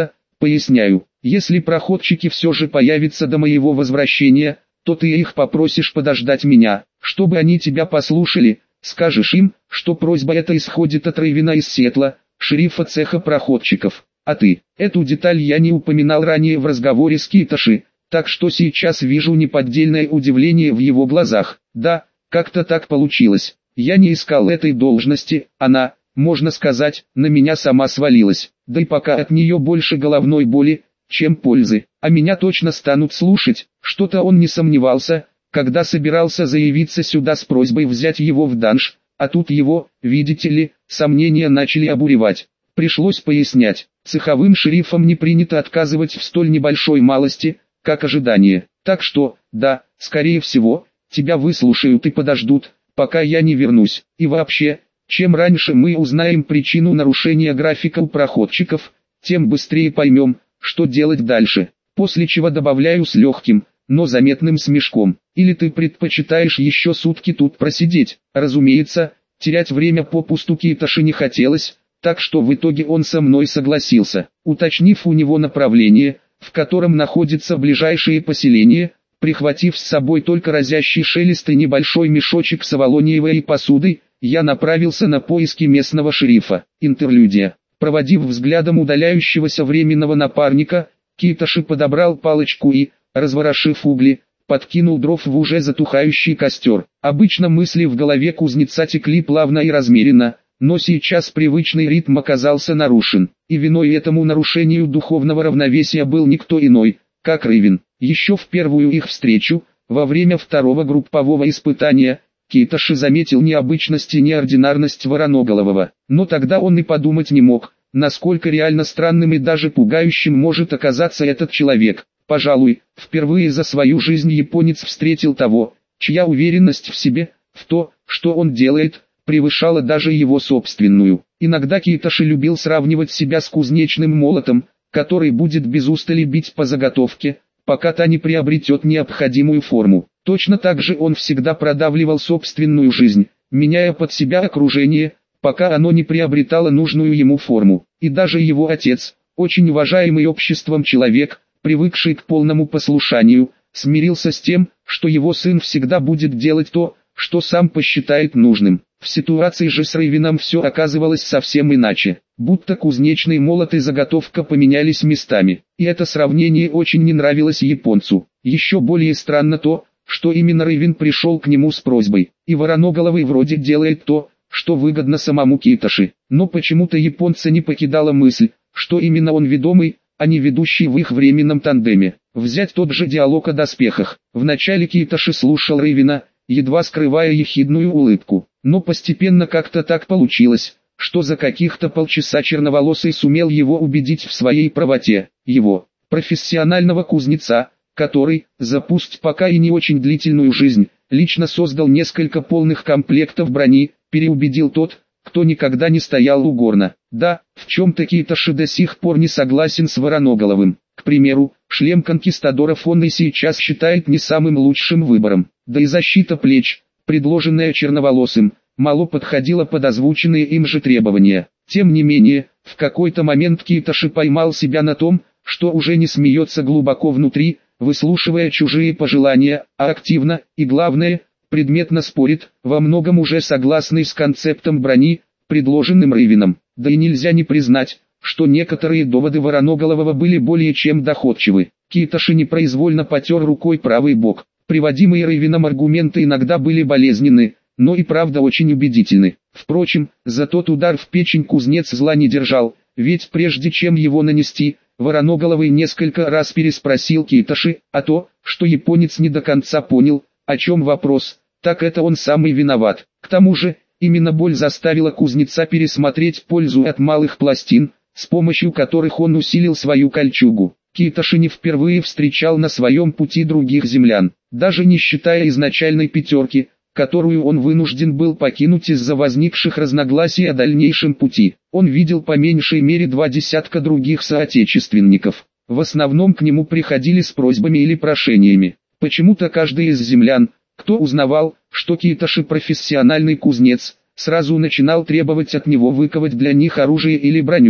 Поясняю, если проходчики все же появятся до моего возвращения, то ты их попросишь подождать меня, чтобы они тебя послушали, скажешь им, что просьба эта исходит от Рейвена из Сиэтла, шерифа цеха проходчиков. А ты, эту деталь я не упоминал ранее в разговоре с Китоши, так что сейчас вижу неподдельное удивление в его глазах. Да, как-то так получилось. Я не искал этой должности, она, можно сказать, на меня сама свалилась. Да и пока от нее больше головной боли, чем пользы. А меня точно станут слушать. Что-то он не сомневался, когда собирался заявиться сюда с просьбой взять его в данж, а тут его, видите ли, сомнения начали обуревать. Пришлось пояснять, цеховым шерифам не принято отказывать в столь небольшой малости, как ожидание. Так что, да, скорее всего, тебя выслушают и подождут, пока я не вернусь. И вообще, чем раньше мы узнаем причину нарушения графика у проходчиков, тем быстрее поймем, что делать дальше. После чего добавляю с легким, но заметным смешком. Или ты предпочитаешь еще сутки тут просидеть? Разумеется, терять время попусту Китоши не хотелось, так что в итоге он со мной согласился. Уточнив у него направление, в котором находится ближайшее поселение, прихватив с собой только разящий шелест и небольшой мешочек с авалониевой посудой, я направился на поиски местного шерифа. Интерлюдия. Проводив взглядом удаляющегося временного напарника, Китоши подобрал палочку и, разворошив угли, подкинул дров в уже затухающий костер. Обычно мысли в голове кузнеца текли плавно и размеренно, но сейчас привычный ритм оказался нарушен, и виной этому нарушению духовного равновесия был никто иной, как Рейвен. Еще в первую их встречу, во время второго группового испытания, Китоши заметил необычность и неординарность Вороноголового, но тогда он и подумать не мог, насколько реально странным и даже пугающим может оказаться этот человек. Пожалуй, впервые за свою жизнь японец встретил того, чья уверенность в себе, в то, что он делает, превышала даже его собственную. Иногда Китоши любил сравнивать себя с кузнечным молотом, который будет без устали бить по заготовке, пока та не приобретет необходимую форму. Точно так же он всегда продавливал собственную жизнь, меняя под себя окружение, пока оно не приобретало нужную ему форму. И даже его отец, очень уважаемый обществом человек, привыкший к полному послушанию, смирился с тем, что его сын всегда будет делать то, что сам посчитает нужным. В ситуации же с Рейвеном все оказывалось совсем иначе, будто кузнечный молот и заготовка поменялись местами. И это сравнение очень не нравилось японцу. Еще более странно то, что именно Рейвен пришел к нему с просьбой, и Вороноголовый вроде делает то, что выгодно самому Китоши. Но почему-то японца не покидала мысль, что именно он ведомый, а не ведущий в их временном тандеме. Взять тот же диалог о доспехах. Вначале Китоши слушал Рейвена, едва скрывая ехидную улыбку. Но постепенно как-то так получилось, что за каких-то полчаса черноволосый сумел его убедить в своей правоте. Его, профессионального кузнеца, который, за пусть пока и не очень длительную жизнь, лично создал несколько полных комплектов брони, переубедил тот, кто никогда не стоял у горна. Да, в чем-то Китоши до сих пор не согласен с Вороноголовым. К примеру, шлем конкистадоров он и сейчас считает не самым лучшим выбором. Да и защита плеч, предложенная черноволосым, мало подходила под озвученные им же требования. Тем не менее, в какой-то момент Китоши поймал себя на том, что уже не смеется глубоко внутри, выслушивая чужие пожелания, а активно, и главное, предметно спорит, во многом уже согласный с концептом брони, предложенным Рейвеном. Да и нельзя не признать, что некоторые доводы Вороноголового были более чем доходчивы. Китоши непроизвольно потер рукой правый бок. Приводимые Рейвеном аргументы иногда были болезненны, но и правда очень убедительны. Впрочем, за тот удар в печень кузнец зла не держал, ведь прежде чем его нанести, Вороноголовый несколько раз переспросил Китоши, а то, что японец не до конца понял, о чем вопрос, так это он сам и виноват. К тому же, именно боль заставила кузнеца пересмотреть пользу от малых пластин, с помощью которых он усилил свою кольчугу. Китоши не впервые встречал на своем пути других землян, даже не считая изначальной пятерки, которую он вынужден был покинуть из-за возникших разногласий о дальнейшем пути. Он видел по меньшей мере 20 других соотечественников. В основном к нему приходили с просьбами или прошениями. Почему-то каждый из землян, кто узнавал, что Китоши профессиональный кузнец, сразу начинал требовать от него выковать для них оружие или броню.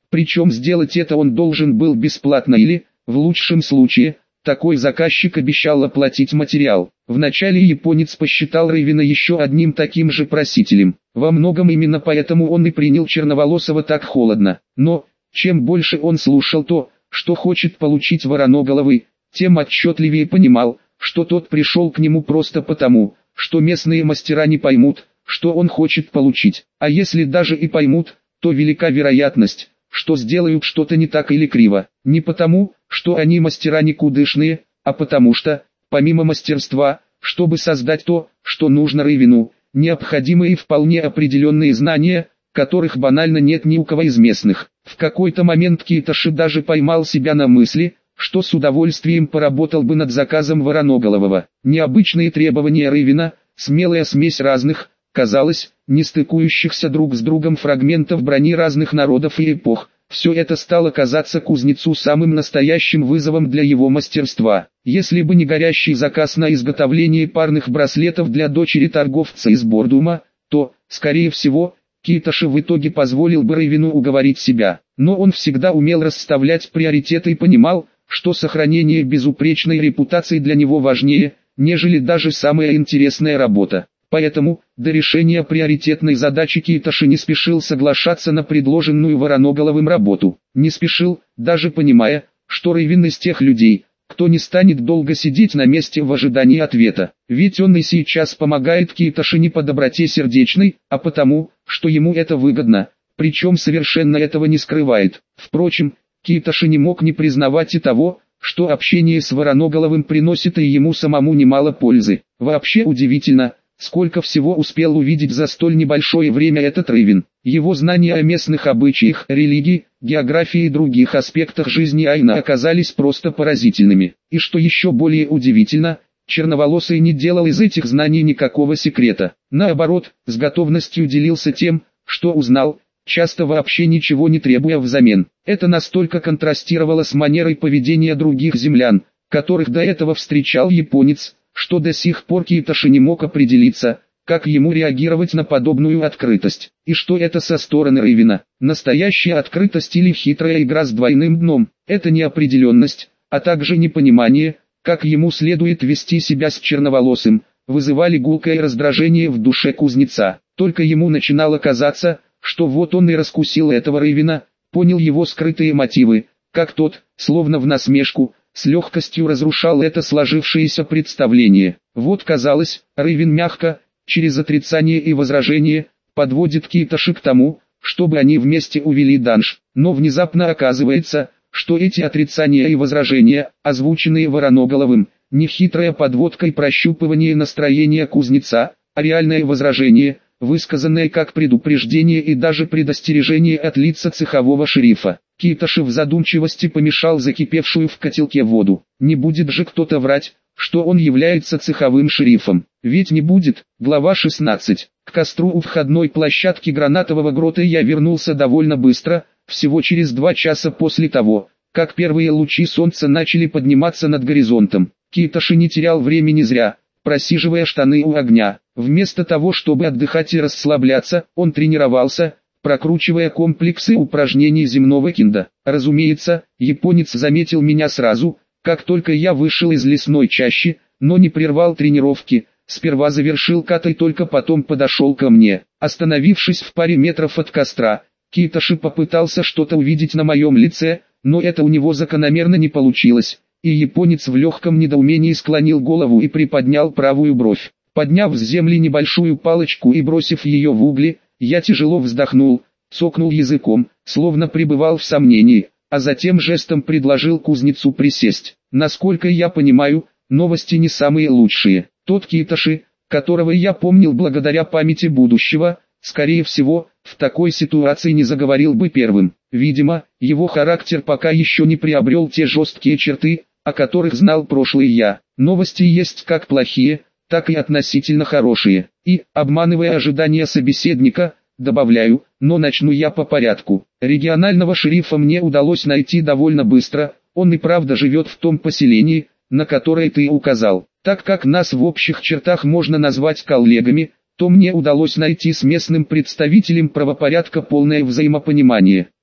Причем сделать это он должен был бесплатно или, в лучшем случае, такой заказчик обещал оплатить материал. Вначале японец посчитал Рейвена еще одним таким же просителем. Во многом именно поэтому он и принял Черноволосого так холодно. Но, чем больше он слушал то, что хочет получить Вороноголовый, тем отчетливее понимал, что тот пришел к нему просто потому, что местные мастера не поймут, что он хочет получить. А если даже и поймут, то велика вероятность, что сделают что-то не так или криво. Не потому, что они мастера никудышные, а потому что, помимо мастерства, чтобы создать то, что нужно Рейвену, необходимы и вполне определенные знания, которых банально нет ни у кого из местных. В какой-то момент Китоши даже поймал себя на мысли, что с удовольствием поработал бы над заказом Вороноголового. Необычные требования Рейвена, смелая смесь разных, казалось, не стыкующихся друг с другом фрагментов брони разных народов и эпох. Все это стало казаться кузнецу самым настоящим вызовом для его мастерства. Если бы не горящий заказ на изготовление парных браслетов для дочери торговца из Бордума, то, скорее всего, Китоши в итоге позволил бы Рейвену уговорить себя. Но он всегда умел расставлять приоритеты и понимал, что сохранение безупречной репутации для него важнее, нежели даже самая интересная работа. Поэтому, до решения приоритетной задачи Китоши не спешил соглашаться на предложенную Вороноголовым работу. Не спешил, даже понимая, что Рейвен из тех людей, кто не станет долго сидеть на месте в ожидании ответа. Ведь он и сейчас помогает Китоши не по доброте сердечной, а потому, что ему это выгодно, причем совершенно этого не скрывает. Впрочем, Китоши не мог не признавать и того, что общение с Вороноголовым приносит и ему самому немало пользы. Вообще удивительно, сколько всего успел увидеть за столь небольшое время этот Рейвен. Его знания о местных обычаях, религии, географии и других аспектах жизни Айна оказались просто поразительными. И что еще более удивительно, Черноволосый не делал из этих знаний никакого секрета. Наоборот, с готовностью делился тем, что узнал, часто вообще ничего не требуя взамен. Это настолько контрастировало с манерой поведения других землян, которых до этого встречал японец, что до сих пор Китоши не мог определиться, как ему реагировать на подобную открытость. И что это со стороны Рейвена? Настоящая открытость или хитрая игра с двойным дном? Это неопределенность, а также непонимание, как ему следует вести себя с Черноволосым, вызывали гулкое раздражение в душе кузнеца. Только ему начинало казаться, что вот он и раскусил этого Рейвена, понял его скрытые мотивы, как тот, словно в насмешку, с легкостью разрушал это сложившееся представление. Вот казалось, Рейвен мягко, через отрицание и возражение, подводит Китоши к тому, чтобы они вместе увели данж. Но внезапно оказывается, что эти отрицания и возражения, озвученные Вороноголовым, не хитрая подводка и прощупывание настроения кузнеца, а реальное возражение, высказанное как предупреждение и даже предостережение от лица цехового шерифа. Китоши в задумчивости помешал закипевшую в котелке воду. Не будет же кто-то врать, что он является цеховым шерифом. Ведь не будет. Глава 16. К костру у входной площадки Гранатового грота я вернулся довольно быстро, всего через 2 часа после того, как первые лучи солнца начали подниматься над горизонтом. Китоши не терял времени зря, просиживая штаны у огня. Вместо того, чтобы отдыхать и расслабляться, он тренировался, прокручивая комплексы упражнений земного кинда. Разумеется, японец заметил меня сразу, как только я вышел из лесной чащи, но не прервал тренировки. Сперва завершил ката и только потом подошел ко мне. Остановившись в паре метров от костра, Китоши попытался что-то увидеть на моем лице, но это у него закономерно не получилось, и японец в легком недоумении склонил голову и приподнял правую бровь. Подняв с земли небольшую палочку и бросив ее в угли, я тяжело вздохнул, цокнул языком, словно пребывал в сомнении, а затем жестом предложил кузнецу присесть. Насколько я понимаю, новости не самые лучшие. Тот Китоши, которого я помнил благодаря памяти будущего, скорее всего, в такой ситуации не заговорил бы первым. Видимо, его характер пока еще не приобрел те жесткие черты, о которых знал прошлый я. Новости есть как плохие, так и относительно хорошие. И, обманывая ожидания собеседника, добавляю, но начну я по порядку. Регионального шерифа мне удалось найти довольно быстро, он и правда живет в том поселении, на которое ты указал. Так как нас в общих чертах можно назвать коллегами, то мне удалось найти с местным представителем правопорядка полное взаимопонимание.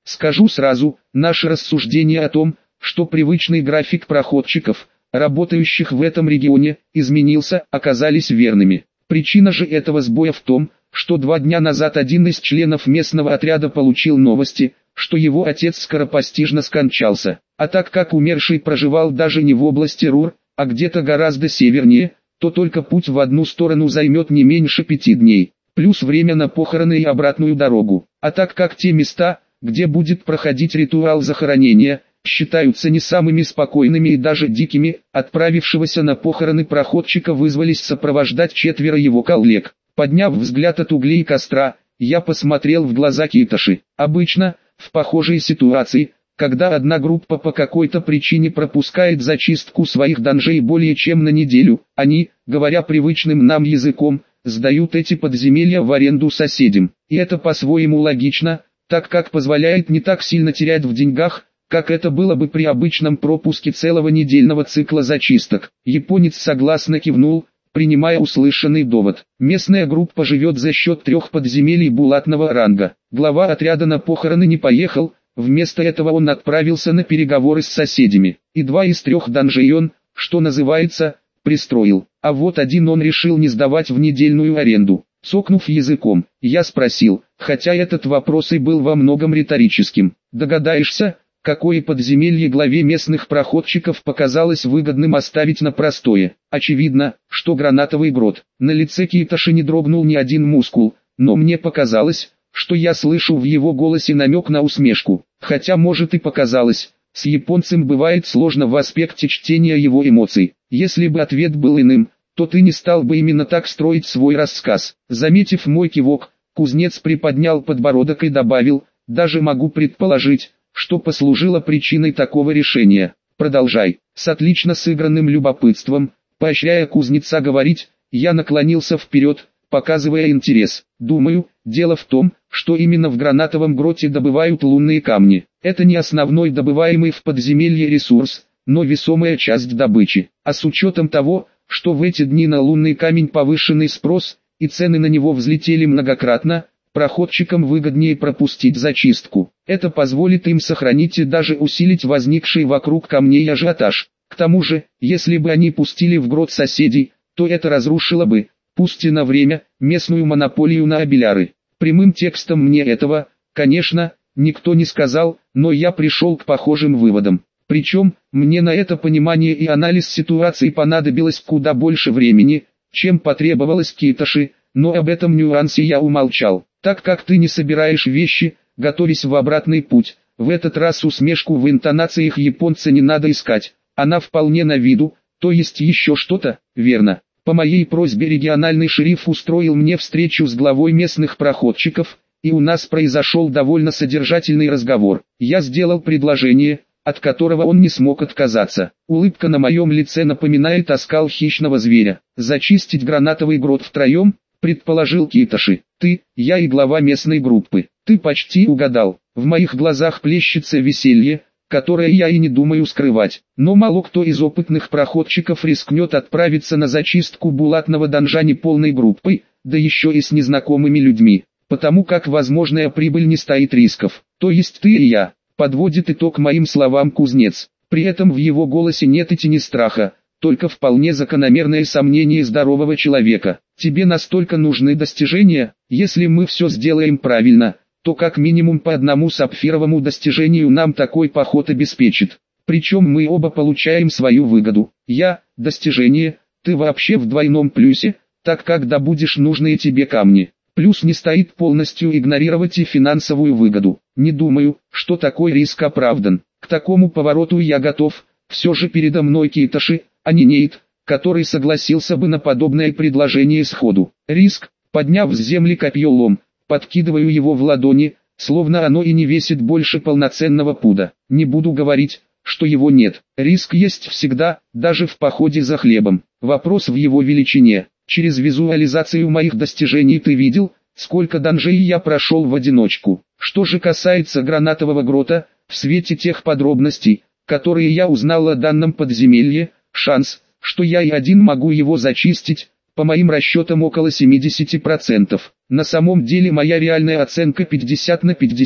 Скажу сразу, наши рассуждения о том, что привычный график проходчиков, работающих в этом регионе, изменился, оказались верными. Причина же этого сбоя в том, что 2 дня назад один из членов местного отряда получил новости, что его отец скоропостижно скончался. А так как умерший проживал даже не в области Рур, а где-то гораздо севернее, то только путь в одну сторону займет не меньше 5 дней, плюс время на похороны и обратную дорогу. А так как те места, где будет проходить ритуал захоронения, считаются не самыми спокойными и даже дикими, отправившегося на похороны проходчика вызвались сопровождать 4 его коллег. Подняв взгляд от углей костра, я посмотрел в глаза Китоши. Обычно, в похожей ситуации, когда одна группа по какой-то причине пропускает зачистку своих данжей более чем на неделю, они, говоря привычным нам языком, сдают эти подземелья в аренду соседям. И это по-своему логично, так как позволяет не так сильно терять в деньгах, как это было бы при обычном пропуске целого недельного цикла зачисток. Японец согласно кивнул, принимая услышанный довод. Местная группа живет за счет 3 подземелий булатного ранга. Глава отряда на похороны не поехал, вместо этого он отправился на переговоры с соседями. И 2 из 3 данжей он, что называется, пристроил. А вот один он решил не сдавать в недельную аренду. Цокнув языком, я спросил, хотя этот вопрос и был во многом риторическим. Догадаешься, какое подземелье главе местных проходчиков показалось выгодным оставить на простое? Очевидно, что гранатовый грот. На лице Китоши не дрогнул ни один мускул, но мне показалось, что я слышу в его голосе намек на усмешку. Хотя может и показалось, с японцем бывает сложно в аспекте чтения его эмоций. Если бы ответ был иным, то ты не стал бы именно так строить свой рассказ. Заметив мой кивок, кузнец приподнял подбородок и добавил, даже могу предположить, что послужило причиной такого решения. Продолжай. С отлично сыгранным любопытством, поощряя кузнеца говорить, я наклонился вперед, показывая интерес. Думаю, дело в том, что именно в гранатовом гроте добывают лунные камни. Это не основной добываемый в подземелье ресурс, но весомая часть добычи. А с учетом того, что в эти дни на лунный камень повышенный спрос, и цены на него взлетели многократно, проходчикам выгоднее пропустить зачистку. Это позволит им сохранить и даже усилить возникший вокруг камней ажиотаж. К тому же, если бы они пустили в грот соседей, то это разрушило бы, пусть и на время, местную монополию на абеляры. Прямым текстом мне этого, конечно, никто не сказал, но я пришел к похожим выводам. Причем, мне на это понимание и анализ ситуации понадобилось куда больше времени, чем потребовалось Китоши, но об этом нюансе я умолчал. Так как ты не собираешь вещи, готовясь в обратный путь, в этот раз усмешку в интонациях японца не надо искать, она вполне на виду, то есть еще что-то, верно. По моей просьбе региональный шериф устроил мне встречу с главой местных проходчиков, и у нас произошел довольно содержательный разговор. Я сделал предложение, от которого он не смог отказаться. Улыбка на моем лице напоминает оскал хищного зверя. Зачистить гранатовый грот втроем, предположил Китоши. Ты, я и глава местной группы. Ты почти угадал. В моих глазах плещется веселье, которое я и не думаю скрывать. Но мало кто из опытных проходчиков рискнет отправиться на зачистку булатного данжа неполной группой, да еще и с незнакомыми людьми. Потому как возможная прибыль не стоит рисков. То есть ты и я. Подводит итог моим словам кузнец. При этом в его голосе нет и тени страха, только вполне закономерное сомнение здорового человека. Тебе настолько нужны достижения? Если мы все сделаем правильно, то как минимум по одному сапфировому достижению нам такой поход обеспечит. Причем мы оба получаем свою выгоду. Я – достижение, ты вообще в двойном плюсе, так как добудешь нужные тебе камни. Плюс не стоит полностью игнорировать и финансовую выгоду. Не думаю, что такой риск оправдан. К такому повороту я готов. Все же передо мной Китоши, а не Нейт, который согласился бы на подобное предложение сходу. Риск, подняв с земли копье лом, подкидываю его в ладони, словно оно и не весит больше полноценного пуда. Не буду говорить, что его нет. Риск есть всегда, даже в походе за хлебом. Вопрос в его величине. Через визуализацию моих достижений ты видел, сколько данжей я прошел в одиночку. Что же касается гранатового грота, в свете тех подробностей, которые я узнал о данном подземелье, шанс, что я и один могу его зачистить, по моим расчетам около 70%. На самом деле моя реальная оценка 50 на 50,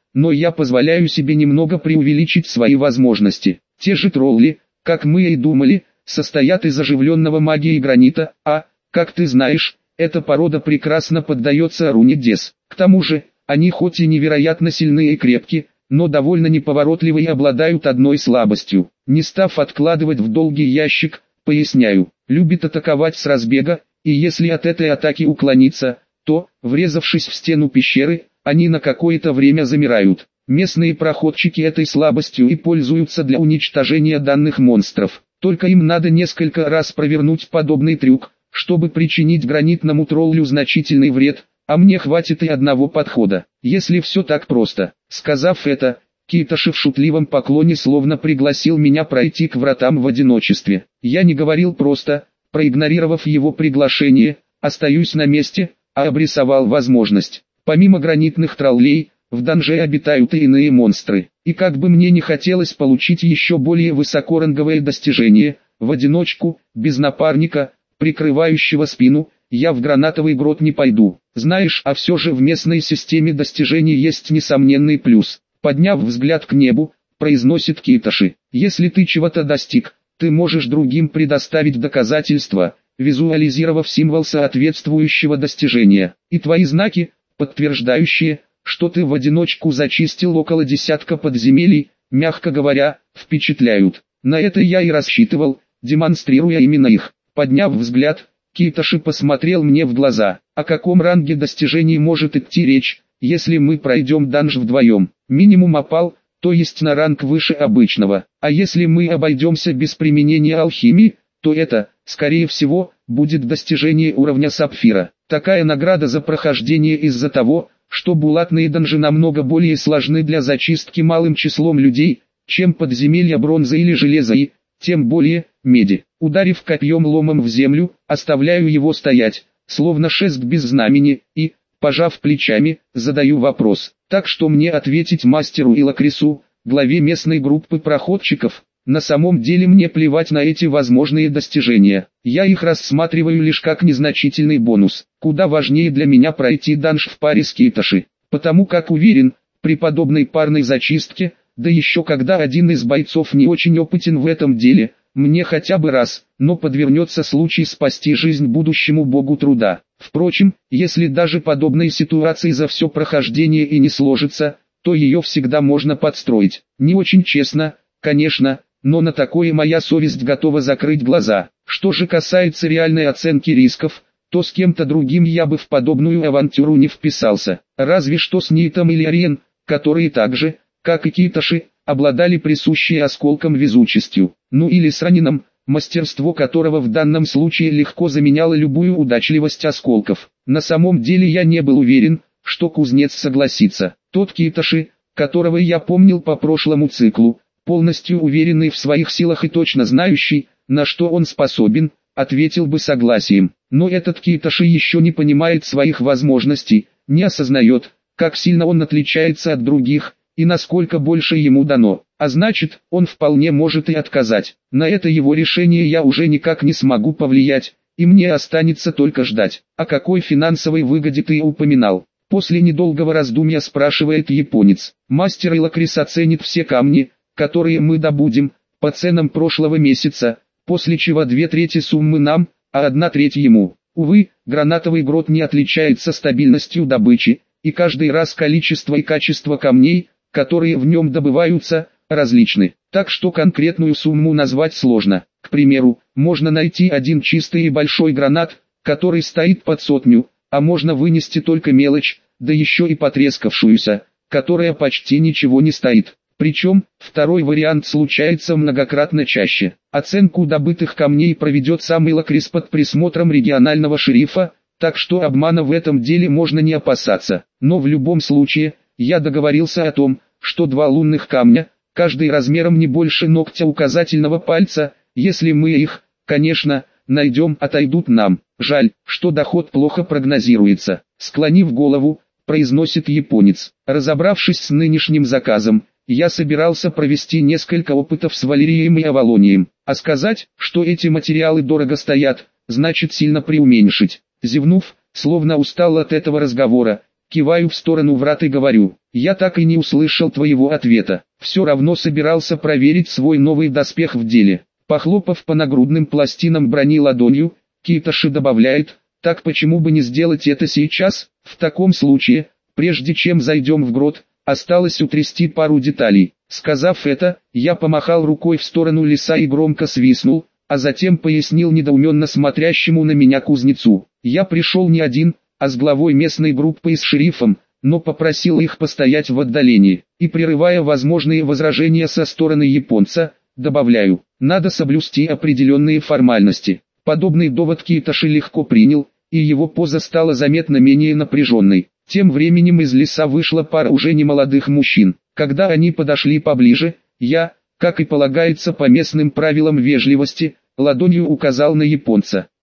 но я позволяю себе немного преувеличить свои возможности. Те же тролли, как мы и думали, состоят из оживленного магии гранита, а, как ты знаешь, эта порода прекрасно поддается руне Дес. К тому же, они хоть и невероятно сильны и крепки, но довольно неповоротливы и обладают одной слабостью. Не став откладывать в долгий ящик, поясняю, любит атаковать с разбега, и если от этой атаки уклониться, то, врезавшись в стену пещеры, они на какое-то время замирают. Местные проходчики этой слабостью и пользуются для уничтожения данных монстров. Только им надо несколько раз провернуть подобный трюк, чтобы причинить гранитному троллю значительный вред, а мне хватит и одного подхода. Если все так просто. Сказав это, Китоши в шутливом поклоне словно пригласил меня пройти к вратам в одиночестве. Я не говорил просто, проигнорировав его приглашение, остаюсь на месте, а обрисовал возможность. Помимо гранитных троллей, в данже обитают и иные монстры. И как бы мне не хотелось получить еще более высокоранговое достижение, в одиночку, без напарника, прикрывающего спину, я в гранатовый грот не пойду. Знаешь, а все же в местной системе достижений есть несомненный плюс. Подняв взгляд к небу, произносит Китоши. Если ты чего-то достиг, ты можешь другим предоставить доказательства, визуализировав символ соответствующего достижения. И твои знаки, подтверждающие, что ты в одиночку зачистил около десятка подземелий, мягко говоря, впечатляют. На это я и рассчитывал, демонстрируя именно их. Подняв взгляд, Китоши посмотрел мне в глаза. О каком ранге достижений может идти речь, если мы пройдем данж вдвоем? Минимум опал, то есть на ранг выше обычного. А если мы обойдемся без применения алхимии, то это, скорее всего, будет достижение уровня сапфира. Такая награда за прохождение из-за того, что булатные данжи намного более сложны для зачистки малым числом людей, чем подземелья бронзы или железа и, тем более, меди. Ударив копьем ломом в землю, оставляю его стоять, словно шест без знамени, и, пожав плечами, задаю вопрос. Так что мне ответить мастеру Илакрису, главе местной группы проходчиков? На самом деле мне плевать на эти возможные достижения. Я их рассматриваю лишь как незначительный бонус. Куда важнее для меня пройти данж в паре с Китоши. Потому как уверен, при подобной парной зачистке, да еще когда один из бойцов не очень опытен в этом деле, мне хотя бы раз, но подвернется случай спасти жизнь будущему богу труда. Впрочем, если даже подобной ситуации за все прохождение и не сложится, то ее всегда можно подстроить. Не очень честно, конечно, но на такое моя совесть готова закрыть глаза. Что же касается реальной оценки рисков, то с кем-то другим я бы в подобную авантюру не вписался. Разве что с Нитом или Ариен, которые так же, как и Китоши, обладали присущей осколком везучестью. Ну или с Ранином, мастерство которого в данном случае легко заменяло любую удачливость осколков. На самом деле я не был уверен, что кузнец согласится. Тот Китоши, которого я помнил по прошлому циклу, полностью уверенный в своих силах и точно знающий, на что он способен, ответил бы согласием. Но этот Китоши еще не понимает своих возможностей, не осознает, как сильно он отличается от других, и насколько больше ему дано. А значит, он вполне может и отказать. На это его решение я уже никак не смогу повлиять, и мне останется только ждать. О какой финансовой выгоде ты упоминал? После недолгого раздумья спрашивает японец. Мастер Илакрис оценит все камни, которые мы добудем, по ценам прошлого месяца, после чего 2/3 суммы нам, а 1/3 ему. Увы, гранатовый грот не отличается стабильностью добычи, и каждый раз количество и качество камней, которые в нем добываются, различны. Так что конкретную сумму назвать сложно. К примеру, можно найти один чистый и большой гранат, который стоит под 100, а можно вынести только мелочь, да еще и потрескавшуюся, которая почти ничего не стоит. Причем, второй вариант случается многократно чаще. Оценку добытых камней проведет сам Илакрис под присмотром регионального шерифа, так что обмана в этом деле можно не опасаться. Но в любом случае, я договорился о том, что 2 лунных камня, каждый размером не больше ногтя указательного пальца, если мы их, конечно, найдем, отойдут нам. Жаль, что доход плохо прогнозируется. Склонив голову, произносит японец. Разобравшись с нынешним заказом, я собирался провести несколько опытов с валерием и авалонием. А сказать, что эти материалы дорого стоят, значит сильно преуменьшить. Зевнув, словно устал от этого разговора, Киваю в сторону врат и говорю: я так и не услышал твоего ответа. Все равно собирался проверить свой новый доспех в деле. Похлопав по нагрудным пластинам брони ладонью, Китоши добавляет: так почему бы не сделать это сейчас? В таком случае, прежде чем зайдем в грот, осталось утрясти пару деталей. Сказав это, я помахал рукой в сторону леса и громко свистнул, а затем пояснил недоуменно смотрящему на меня кузнецу: я пришел не один, а с главой местной группы и с шерифом, но попросил их постоять в отдалении. И прерывая возможные возражения со стороны японца, добавляю: надо соблюсти определенные формальности. Подобный довод Китоши легко принял, и его поза стала заметно менее напряженной. Тем временем из леса вышла пара уже немолодых мужчин. Когда они подошли поближе, я, как и полагается по местным правилам вежливости, ладонью указал на японца.